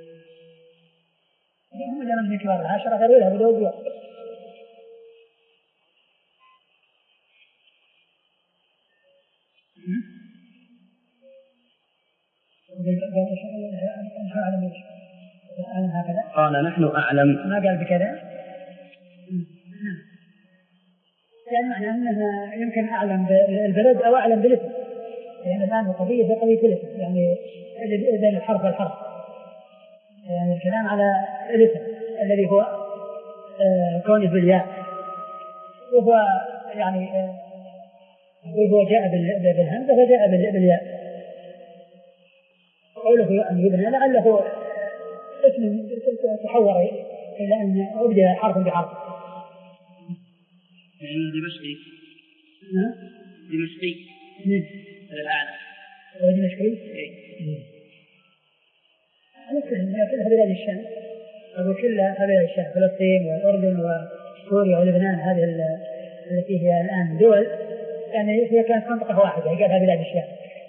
هم جمع من كبار العشرة غير له بدو بوقت. قال نحن أعلم. ما قال بكذا. يعني معنى أنها يمكن أعلم بالبلد أو أعلم بالاسم. يعني الآن القضية هي قضية الاسم، يعني بين الحرف والحرف. يعني الكلام على الاسم الذي هو آه كونه بالياء، وهو يعني آه وهو جاء بالهمزة وجاء بالياء. قوله أن يبنى لعله اسم تحور إلى أن أبدأ حرف بحرف. يعني دمشقي. نعم. دمشقي. نعم. الأعلى. ودمشقي. كلها بلاد الشام، أو كلها بلاد الشام، فلسطين والأردن وسوريا ولبنان، هذه التي هي الآن دول، يعني هي كانت منطقة واحدة قالها بلاد الشام.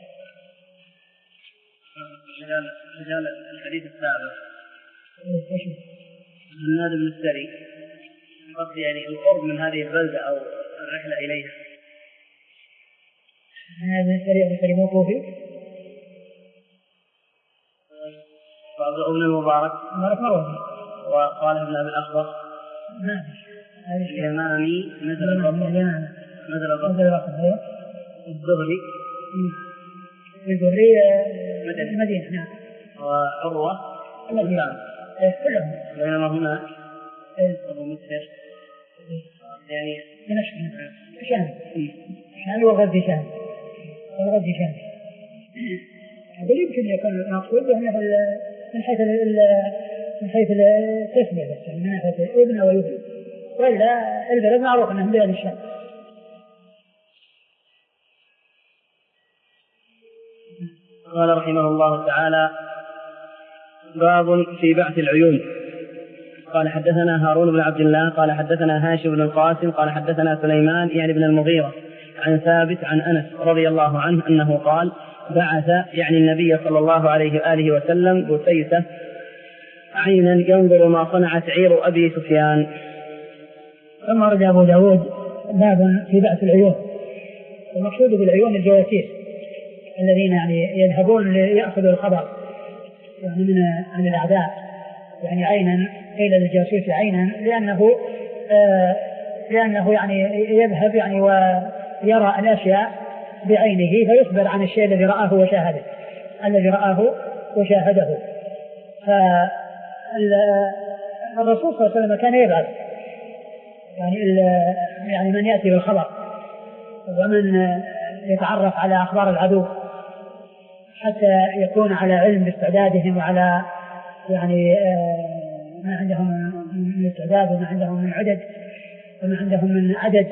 رجال رجال الحديث السابق. إيش؟ هناد بن السري. قصدي يعني القرب من هذه البلدة أو الرحلة إليها. هناد بن السري أو السري موقوفي. وابن المبارك مبارك مروي وقال ابن ابي الاخضر نعم اليماني مثل الرطب مثل الرطب الزهري الزهري المدينة نعم وعروة المدينة كلهم بينما هناك ابو مسهر يعني دمشق شام شام وغزي شام وغزي شام. أقول يمكن يكون المقصود أنه من حيث من حيث التسمية بس من ناحية ابن أو يبن، وإلا البلد معروف أنه بلاد الشام. قال رحمه الله تعالى: باب في بعث العيون. قال حدثنا هارون بن عبد الله قال حدثنا هاشم بن القاسم قال حدثنا سليمان يعني بن المغيرة عن ثابت عن أنس رضي الله عنه أنه قال: بعث يعني النبي صلى الله عليه وآله وسلم بسيسة عينا ينظر ما صنعت عير أبي سفيان. ثم رجع أبو داود باب في بعث العيون. المقصود بالعيون الجواسيس الذين يعني يذهبون ليأخذوا الخبر يعني من عن الأعداء، يعني عينا قيل للجاسوس عينا لأنه آه لأنه يعني يذهب يعني ويرى الأشياء بعينه فيخبر عن الشيء الذي رآه وشاهده الذي رآه وشاهده. فالرسول صلى الله عليه وسلم كان يبعث يعني يعني من يأتي بالخبر ومن يتعرف على أخبار العدو حتى يكون على علم باستعدادهم وعلى يعني ما عندهم من استعداد وما عندهم من عدد وما عندهم من عدد.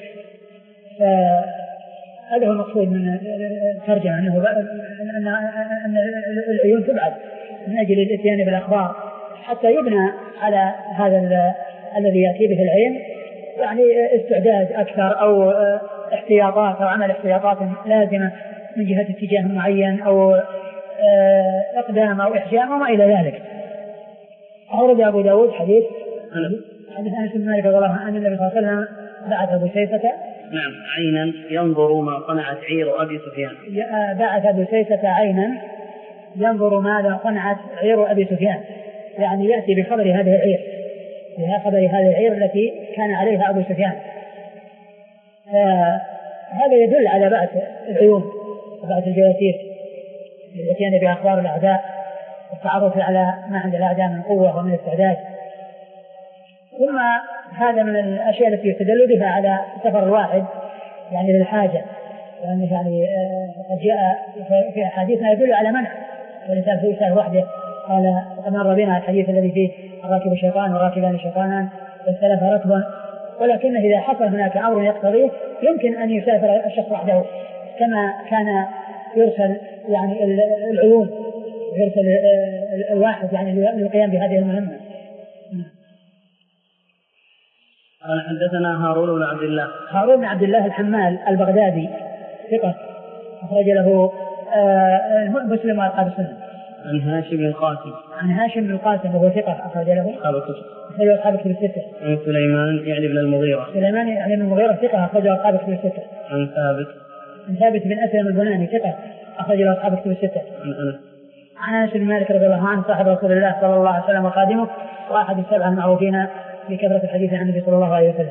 هذا هو المقصود من الترجمة أنه أن العيون تبعث من أجل الاتيان بالأخبار حتى يبنى على هذا الذي يأتي به العلم يعني استعداد أكثر أو احتياطات أو عمل احتياطات لازمة من جهة اتجاه معين أو اقدام او احجام وما الى ذلك. أورد ابو داود حديث حديث انس بن مالك رضي الله عنه ان النبي صلى الله عليه وسلم بعث ابو سيفة نعم عينا ينظر ما صنعت عير ابي سفيان. بعث ابو سيفة عينا ينظر ماذا صنعت عير ابي سفيان، يعني يأتي بخبر هذه العير، بخبر هذه العير التي كان عليها أبو سفيان. هذا يدل على بأس العيون وبأس الجواسيس التي بأخبار الأعداء والتعرف على ما عند الأعداء من قوة ومن استعداد. ثم هذا من الأشياء التي يستدل بها على سفر الواحد يعني للحاجة، يعني يعني قد جاء في أحاديث ما يدل على منع الإنسان في إنسان وحده. قال مر بنا الحديث الذي فيه الراكب شيطان وراكبان شيطانا والثلاث ركب، ولكن إذا حصل هناك أمر يقتضيه يمكن أن يسافر الشخص وحده كما كان يرسل يعني العيون، يرسل الواحد يعني للقيام بهذه المهمة. قال حدثنا هارون بن عبد الله. هارون بن عبد الله الحمال البغدادي ثقة أخرج له مسلم وأصحاب السنن. عن هاشم بن القاسم. عن هاشم بن القاسم وهو ثقة أخرج له أصحاب الكتب. أخرج له أصحاب الكتب الستة. عن سليمان يعني بن المغيرة. سليمان يعني بن المغيرة ثقة أخرج له أصحاب الكتب الستة. عن ثابت. عن ثابت بن أسلم البناني ثقة أخرج له أصحاب الكتب الستة. عن أنس. عن أنس بن مالك رضي الله عنه صاحب رسول الله صلى الله عليه وسلم وخادمه وأحد السبعة المعروفين بكثرة الحديث عن النبي صلى الله عليه وسلم.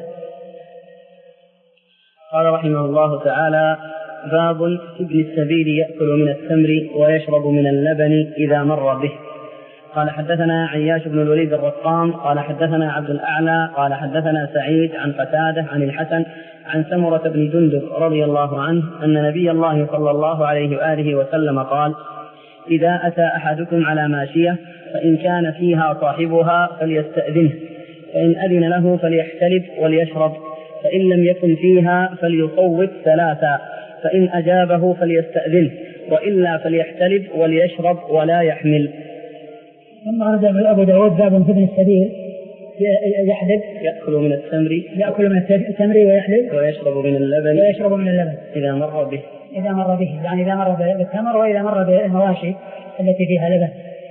قال رحمه الله تعالى: باب ابن السبيل يأكل من التمر ويشرب من اللبن إذا مر به. قال حدثنا عياش بن الوليد الرقام قال حدثنا عبد الأعلى قال حدثنا سعيد عن قتادة عن الحسن عن سمرة بن جندب رضي الله عنه أن نبي الله صلى الله عليه وآله وسلم قال: إذا أتى أحدكم على ماشية فإن كان فيها صاحبها فليستأذنه، فإن أذن له فليحتلب وليشرب، فإن لم يكن فيها فليصوت ثلاثا، فإن أجابه فليستأذنه، وإلا فليحتلب وليشرب ولا يحمل. ثم ورد أبو داود باب في ابن السبيل يحلب يأكل من التمر يأكل من التمر ويحلب ويشرب من اللبن ويشرب من اللبن إذا مر به إذا مر به يعني إذا مر بالتمر وإذا مر بالمواشي التي فيها لبن.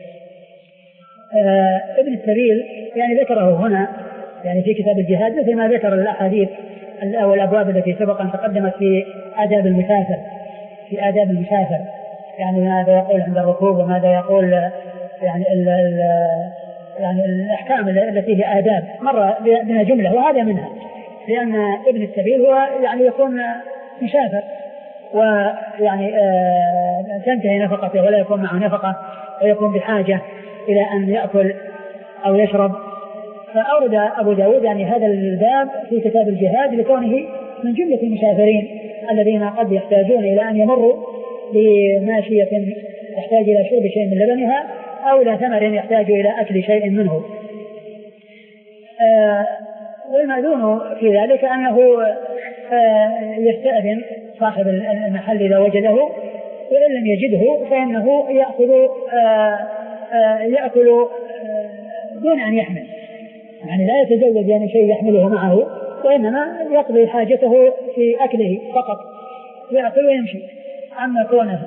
آه ابن السبيل يعني ذكره هنا يعني في كتاب الجهاد مثل ما ذكر الأحاديث أو الأبواب التي سبق أن تقدمت في آداب المسافر في آداب المسافر يعني ماذا يقول عند الركوب وماذا يقول يعني ال ال يعني الأحكام التي هي آداب مر بنا جملة وهذا منها، لأن ابن السبيل هو يعني يكون مسافر ويعني آه تنتهي نفقته ولا يكون معه نفقة ويكون بحاجة إلى أن يأكل أو يشرب. فأورد أبو داود يعني هذا الباب في كتاب الجهاد لكونه من جملة المسافرين الذين قد يحتاجون إلى أن يمروا بماشية يحتاج إلى شرب شيء من لبنها أو إلى ثمر يحتاج إلى أكل شيء منه. آه والمأذون في ذلك أنه آه يستأذن صاحب المحل إذا وجده، وإن لم يجده فإنه يأخذ آه آه يأكل آه دون أن يحمل، يعني لا يتزوج يعني شيء يحمله معه وإنما يقضي حاجته في أكله فقط يأكل ويمشي. أما كونه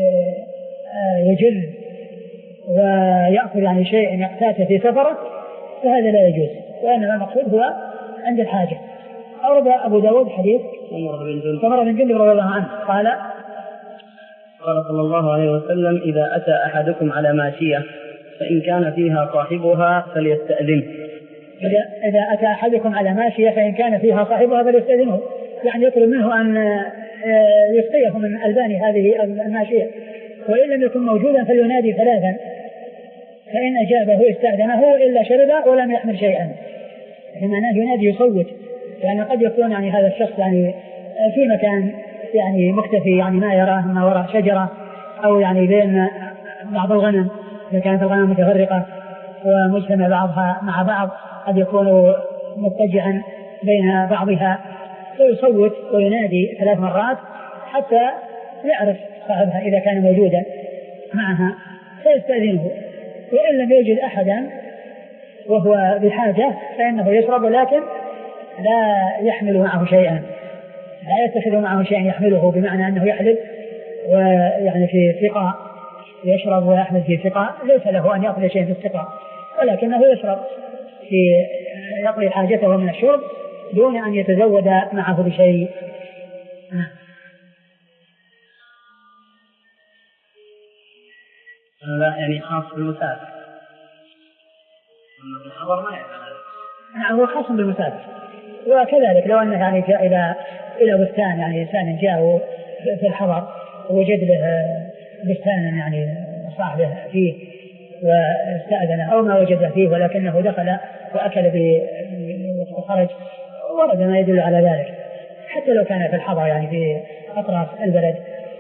يجل ويأكل يعني شيء يقتاته في سفره فهذا لا يجوز، وإنما المقصود هو عند الحاجة. أورد أبو داود حديث سمرة بن جندب رضي الله عنه قال قال صلى الله عليه وسلم: إذا أتى أحدكم على ماشية فإن كان فيها صاحبها فليستأذنه. إذا, إذا أتى أحدكم على ماشية فإن كان فيها صاحبها فليستأذنه، يعني يطلب منه أن يسقيه من ألبان هذه الماشية، وإن لم يكن موجودا فلينادي ثلاثا، فإن أجابه استأذنه إلا شرب ولم يحمل شيئا. بمعنى ينادي يصوت، يعني قد يكون يعني هذا الشخص يعني في مكان يعني مختفي يعني ما يراه ما وراء شجرة أو يعني بين بعض الغنم إذا كانت الغنم متفرقة ومجتمع بعضها مع بعض، قد يكون مضطجعا بين بعضها، فيصوت وينادي ثلاث مرات حتى يعرف صاحبها إذا كان موجودا معها فيستأذنه، وإن لم يجد أحدا وهو بحاجة فإنه يشرب لكن لا يحمل معه شيئا، لا يتخذ معه شيئا يحمله، بمعنى أنه يحلب ويعني في سقاء يشرب ويحمل في سقاء، ليس له أن يأخذ شيء في السقاء ولكنه يشرب في يقضي حاجته من الشرب دون أن يتزود معه بشيء. لا يعني خاص بالمسافر نعم هو خاص بالمسافر. وكذلك لو أنه يعني جاء إلى إلى بستان، يعني إنسان جاء في الحضر ووجد له بستان يعني صاحبه فيه واستأذن أو ما وجد فيه ولكنه دخل وأكل وخرج، ورد ما يدل على ذلك حتى لو كان في الحضر يعني في أطراف البلد.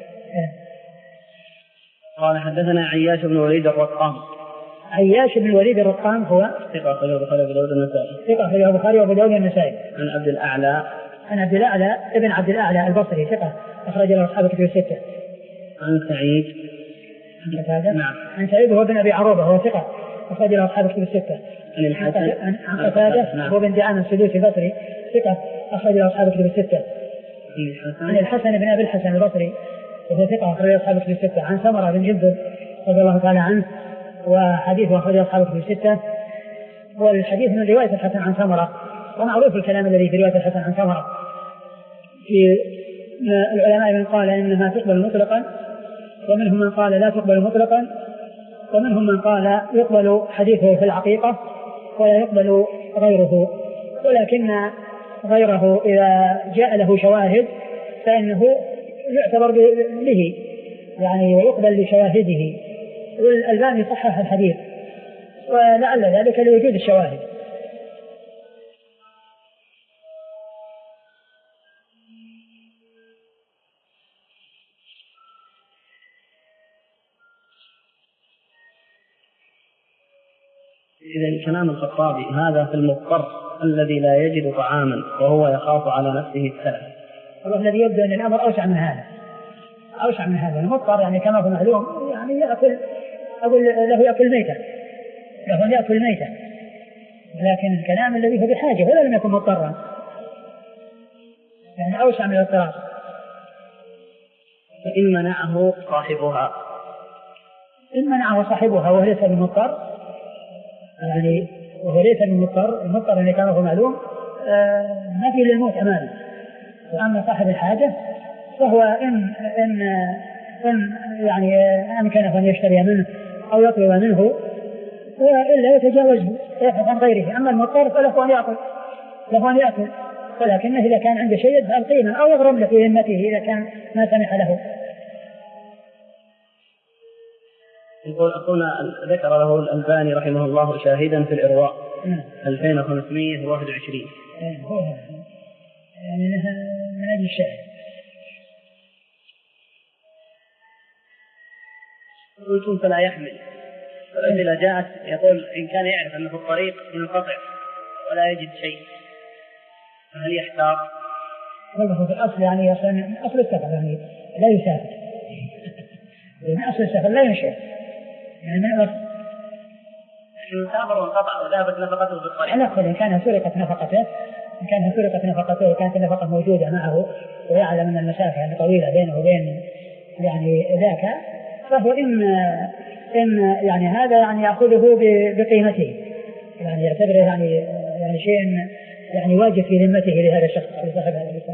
قال حدثنا عياش بن وليد الرقام. عياش بن وليد الرقام هو ثقة أخرجه البخاري وأبو داود النسائي. ثقة أخرجه البخاري وأبو داود النسائي. عن عبد الأعلى. عن عبد الأعلى ابن عبد الأعلى البصري ثقة أخرج له أصحاب الكتب الستة. عن سعيد. عن نعم. عن سعيد هو بن أبي عروبة هو ثقة أخرج له أصحاب الكتب الستة. عن الحسن. عن قتادة هو بن دعامة السدوسي البصري ثقة أخرج له أصحاب الكتب الستة. عن الحسن بن أبي الحسن البصري وهو ثقة أخرج له أصحاب الكتب الستة. عن سمرة بن جندب رضي الله تعالى عنه وحديثه أخرج له أصحاب الكتب الستة. والحديث من رواية الحسن عن سمرة، ومعروف الكلام الذي في رواية الحسن عن سمرة. في العلماء من قال إنها تقبل مطلقا، ومنهم من قال لا تقبل مطلقا، ومنهم من قال يقبل حديثه في العقيقة ولا يقبل غيره، ولكن غيره إذا جاء له شواهد فإنه يعتبر به يعني ويقبل لشواهده. والألباني صحح الحديث ولعل ذلك لوجود الشواهد. إذا كلام الخطابي هذا في المضطر الذي لا يجد طعاما وهو يخاف على نفسه السلف. والله الذي يبدو أن الأمر أوسع من هذا، أوسع من هذا. المضطر يعني كما هو معلوم يعني يأكل، أقول له يأكل ميتة، له يأكل ميتة، لكن الكلام الذي هو بحاجة ولا لم يكن مضطرا يعني أوسع من الاضطرار. فإن منعه صاحبها، إن منعه صاحبها وهو ليس بمضطر يعني وهو ليس بمضطر، المضطر اللي كان هو معلوم آه ما في للموت أمانه. وأما صاحب الحاجة فهو إن إن إن يعني أمكنه أن يشتري منه أو يطلب منه وإلا يتجاوزه ويبحث عن غيره. أما المضطر فله أن يأكل، له أن يأكل، ولكنه إذا كان عنده شيء يدفع القيمة أو يغرم له في ذمته إذا كان ما سمح له. يقول أخونا ذكر له الألباني رحمه الله شاهدا في الإرواء ألفين وخمسمائة وواحد وعشرين يعني من أجل الشاهد. قلتم فلا يحمل، فإذا جاءت يقول إن كان يعرف أنه في الطريق ينقطع ولا يجد شيء فهل يحتار؟ والله في الأصل يعني أصل أصل السفر يعني لا يسافر، من أصل السفر لا ينشر يعني من أصل إن سافر وانقطع وذهبت نفقته في الطريق. على كل إن كان سرقت نفقته، إن كان سرقت نفقته وكانت النفقة موجودة معه ويعلم أن المسافة يعني طويلة بينه وبين يعني ذاك، فهو إن إن يعني هذا يعني يأخذه بقيمته، يعني يعتبره يعني يعني شيء يعني واجب في ذمته لهذا الشخص لصاحب هذا الإنسان.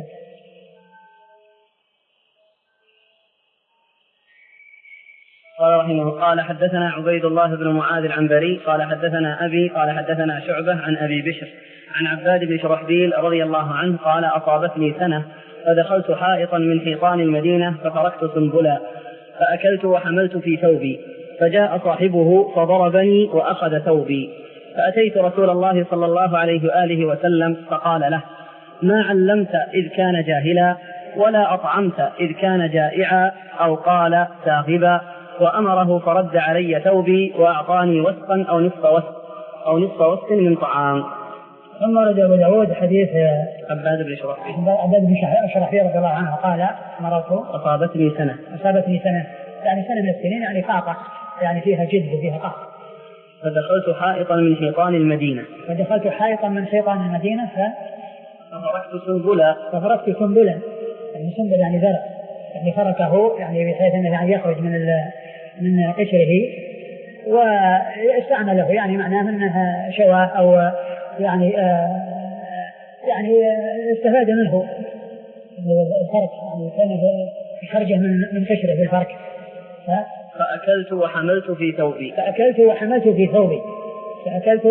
قال رحمه قال حدثنا عبيد الله بن معاذ العنبري قال حدثنا أبي قال حدثنا شعبة عن أبي بشر عن عباد بن شرحبيل رضي الله عنه قال أصابتني سنة فدخلت حائطا من حيطان المدينة ففركت سنبلا فأكلت وحملت في ثوبي فجاء صاحبه فضربني وأخذ ثوبي فأتيت رسول الله صلى الله عليه وآله وسلم فقال له ما علمت إذ كان جاهلا ولا أطعمت إذ كان جائعا أو قال ساغبا وأمره فرد علي ثوبي وأعطاني وسقا أو نصف وسق أو نصف وسق من طعام. ثم رد أبو داود حديث عباد بن شرحبيل عباد بن شرحبيل رضي الله عنه قال مررت أصابتني سنة أصابتني سنة يعني سنة من السنين يعني فاقة يعني فيها جد وفيها قهر فدخلت حائطا من حيطان المدينة فدخلت حائطا من حيطان المدينة ففركت سنبلا ففركت سنبلا يعني سنبل يعني زرع يعني فركه يعني بحيث أنه يعني يخرج من من قشره واستعمله يعني معناه أنها شواء أو يعني آه يعني استفاد منه الفرك يعني كان خرجه من من قشره في الفرك. فأكلت وحملت في ثوبي فأكلت وحملت في ثوبي فأكلت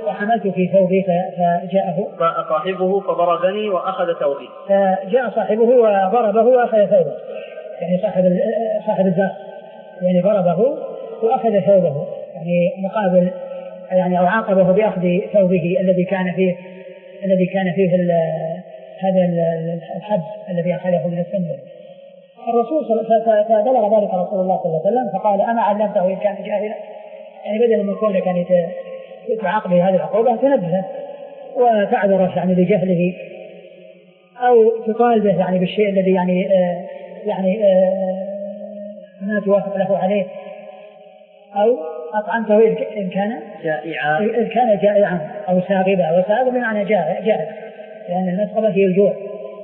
وحملت في ثوبي فجاءه صاحبه فضربني وأخذ ثوبي. فجاء صاحبه وضربه وأخذ ثوبه، يعني صاحب صاحب الزرع يعني ضربه وأخذ ثوبه، يعني مقابل يعني أو عاقبه بأخذ ثوبه الذي كان فيه الذي كان فيه هذا الحد الذي أخذه من السنة. الرسول فبلغ ذلك رسول الله صلى الله عليه وسلم فقال أما علمته إن كان جاهلا، يعني بدل من كونه كان تعاقب هذه العقوبة تنبه وتعذره يعني لجهله أو تطالبه يعني بالشيء الذي يعني آه يعني آه ما توافق له عليه، أو أطعمته إن كان جائعا إن كان جائعا أو ساغبا، وساغب بمعنى جائع جائع لأن يعني المسغبة هي الجوع،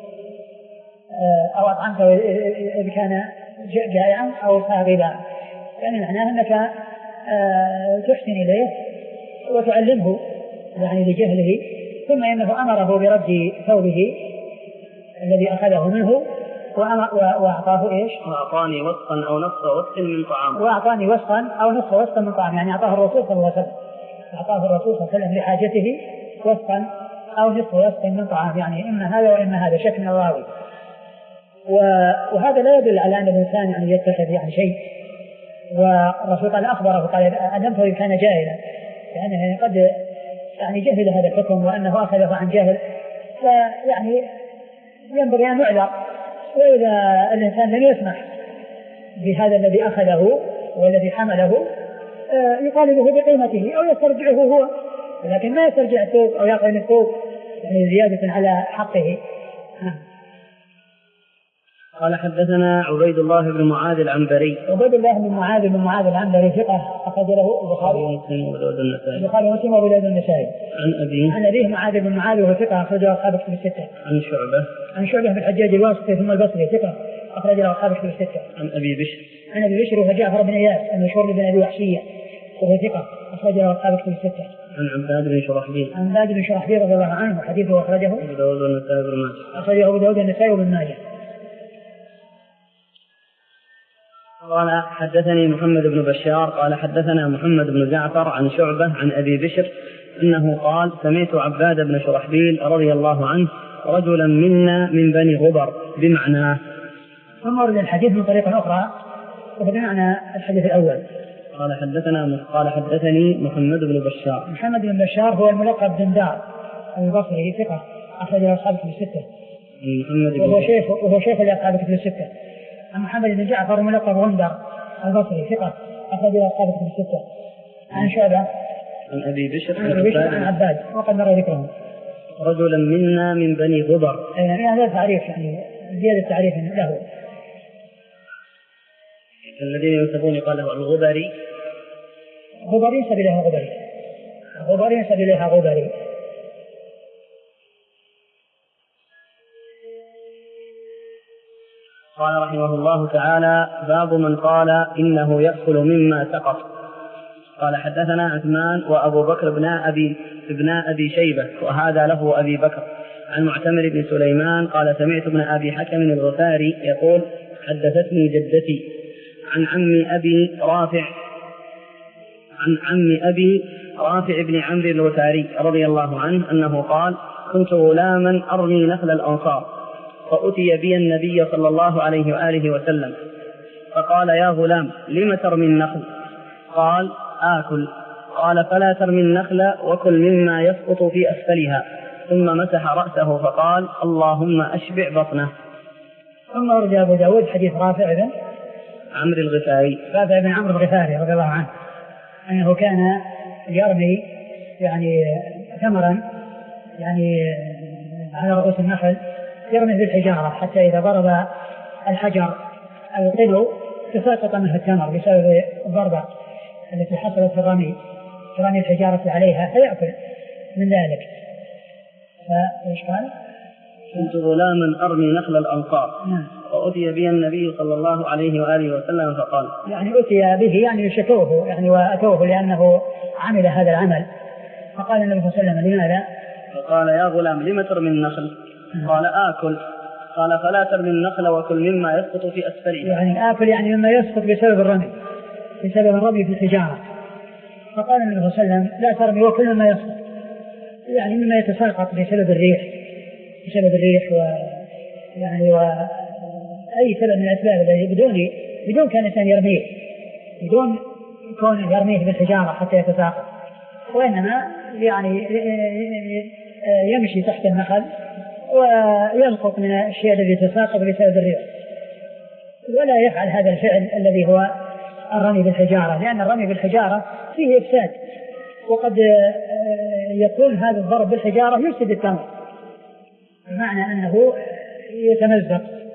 أو أطعمته إن كان جائعا أو ساغبا، يعني معناه أنك تحسن إليه وتعلمه يعني لجهله، ثم إنه أمره برد ثوبه الذي أخذه منه وأعطاه إيش؟ وأعطاني وسقا أو نصف وسق من طعام. وأعطاني وسقا أو نصف وسق من طعام، يعني أعطاه الرسول صلى الله عليه وسلم أعطاه الرسول صلى الله عليه وسلم لحاجته وسقا أو نصف وسق من طعام، يعني إما هذا وإما هذا، شك من الراوي. وهذا لا يدل على أن الإنسان يعني يتخذ يعني شيء، والرسول قال أخبره قال علمته إن كان جاهلا، يعني قد يعني جهل هذا الحكم وأنه أخذه عن جهل، فيعني ينبغي أن يعذر. وإذا الإنسان لم يسمح بهذا الذي أخذه والذي حمله يطالبه بقيمته أو يسترجعه هو، لكن ما يسترجع الثوب أو يعطي الثوب يعني زيادة على حقه. قال حدثنا عبيد الله بن معاذ العنبري. عبيد الله بن معاذ بن معاذ العنبري ثقة أخرج له البخاري ومسلم وأبو داود النسائي. عن أبيه عن أبيه معاذ بن معاذ وهو ثقة أخرج له أصحاب الكتب الستة. عن شعبة عن شعبة بن الحجاج الواسطي ثم البصري ثقة أخرج له أصحاب الكتب الستة. عن أبي بشر عن أبي بشر وهو جعفر بن إياس المشهور بن أبي وحشية وهو ثقة أخرج له أصحاب الكتب الستة. عن عباد بن شرحبيل عن عباد بن شرحبيل رضي الله عنه حديثه أخرجه أبو داود والنسائي وابن ماجه أخرجه أبو داود والنسائي وابن ماجه. قال حدثني محمد بن بشار قال حدثنا محمد بن جعفر عن شعبة عن أبي بشر أنه قال سمعت عباد بن شرحبيل رضي الله عنه رجلا منا من بني غبر بمعناه. ثم ورد الحديث من طريقة أخرى وبمعنى الحديث الأول. قال حدثنا قال حدثني محمد بن بشار. محمد بن بشار هو الملقب بن دار البصري ثقة أخرج له أصحاب الكتب الستة. وهو شيخ وهو شيخ لأصحاب الكتب الستة. عن محمد بن جعفر ملقب غندر البصري ثقة أخرج له أصحاب الكتب الستة. عن شعبة عن أبي بشر عن أبي بشر عن عباد وقد مر ذكرهم. رجلا منا من بني غبر، يعني هذا تعريف يعني زيادة تعريف له. الذين ينسبون قال له الغبري، غبري ينسب إليها غبري، غبري ينسب إليها غبري. قال رحمه الله تعالى باب من قال إنه يأكل مما سقط. قال حدثنا عثمان وأبو بكر بن أبي ابن أبي شيبة وهذا له أبي بكر عن معتمر بن سليمان قال سمعت ابن أبي حكم الغفاري يقول حدثتني جدتي عن عم أبي رافع عن عم أبي رافع بن عمرو الغفاري رضي الله عنه أنه قال كنت غلاما أرمي نخل الأنصار فأتي بي النبي صلى الله عليه وآله وسلم فقال يا غلام لم ترمي النخل؟ قال آكل. قال فلا ترمي النخل وكل مما يسقط في أسفلها، ثم مسح رأسه فقال اللهم أشبع بطنه. ثم ورد أبو داود حديث رافع بن عمرو الغفاري رافع بن عمرو الغفاري رضي الله عنه أنه كان يرمي يعني ثمرا يعني على رؤوس النخل يرمي بالحجارة حتى إذا ضرب الحجر القلو تساقط منه التمر بسبب الضربة التي حصلت في الرمي في رمي الحجارة عليها فيأكل من ذلك. فإيش قال؟ كنت غلاما أرمي نخل الأنصار وأتي به النبي صلى الله عليه وآله وسلم فقال يعني أتي به يعني يشكوه يعني وأتوه لأنه عمل هذا العمل. فقال النبي صلى الله عليه وسلم لماذا؟ فقال يا غلام لم ترمي النخل؟ قال آكل. قال فلا ترمي النخل وكل مما يسقط في أسفلها. يعني آكل يعني مما يسقط بسبب الرمي بسبب الرمي في الحجارة. فقال النبي صلى الله عليه وسلم لا ترمي وكل مما يسقط يعني مما يتساقط بسبب الريح بسبب الريح و يعني وأي سبب من الأسباب التي بدون بدون كان الإنسان يرميه بدون كونه يرميه بالحجارة حتى يتساقط، وإنما يعني يمشي تحت النخل ويلقط من الشيء الذي يتساقط بسبب الريح، ولا يفعل هذا الفعل الذي هو الرمي بالحجارة، لأن الرمي بالحجارة فيه إفساد، وقد يكون هذا الضرب بالحجارة يفسد التمر، بمعنى أنه يتمزق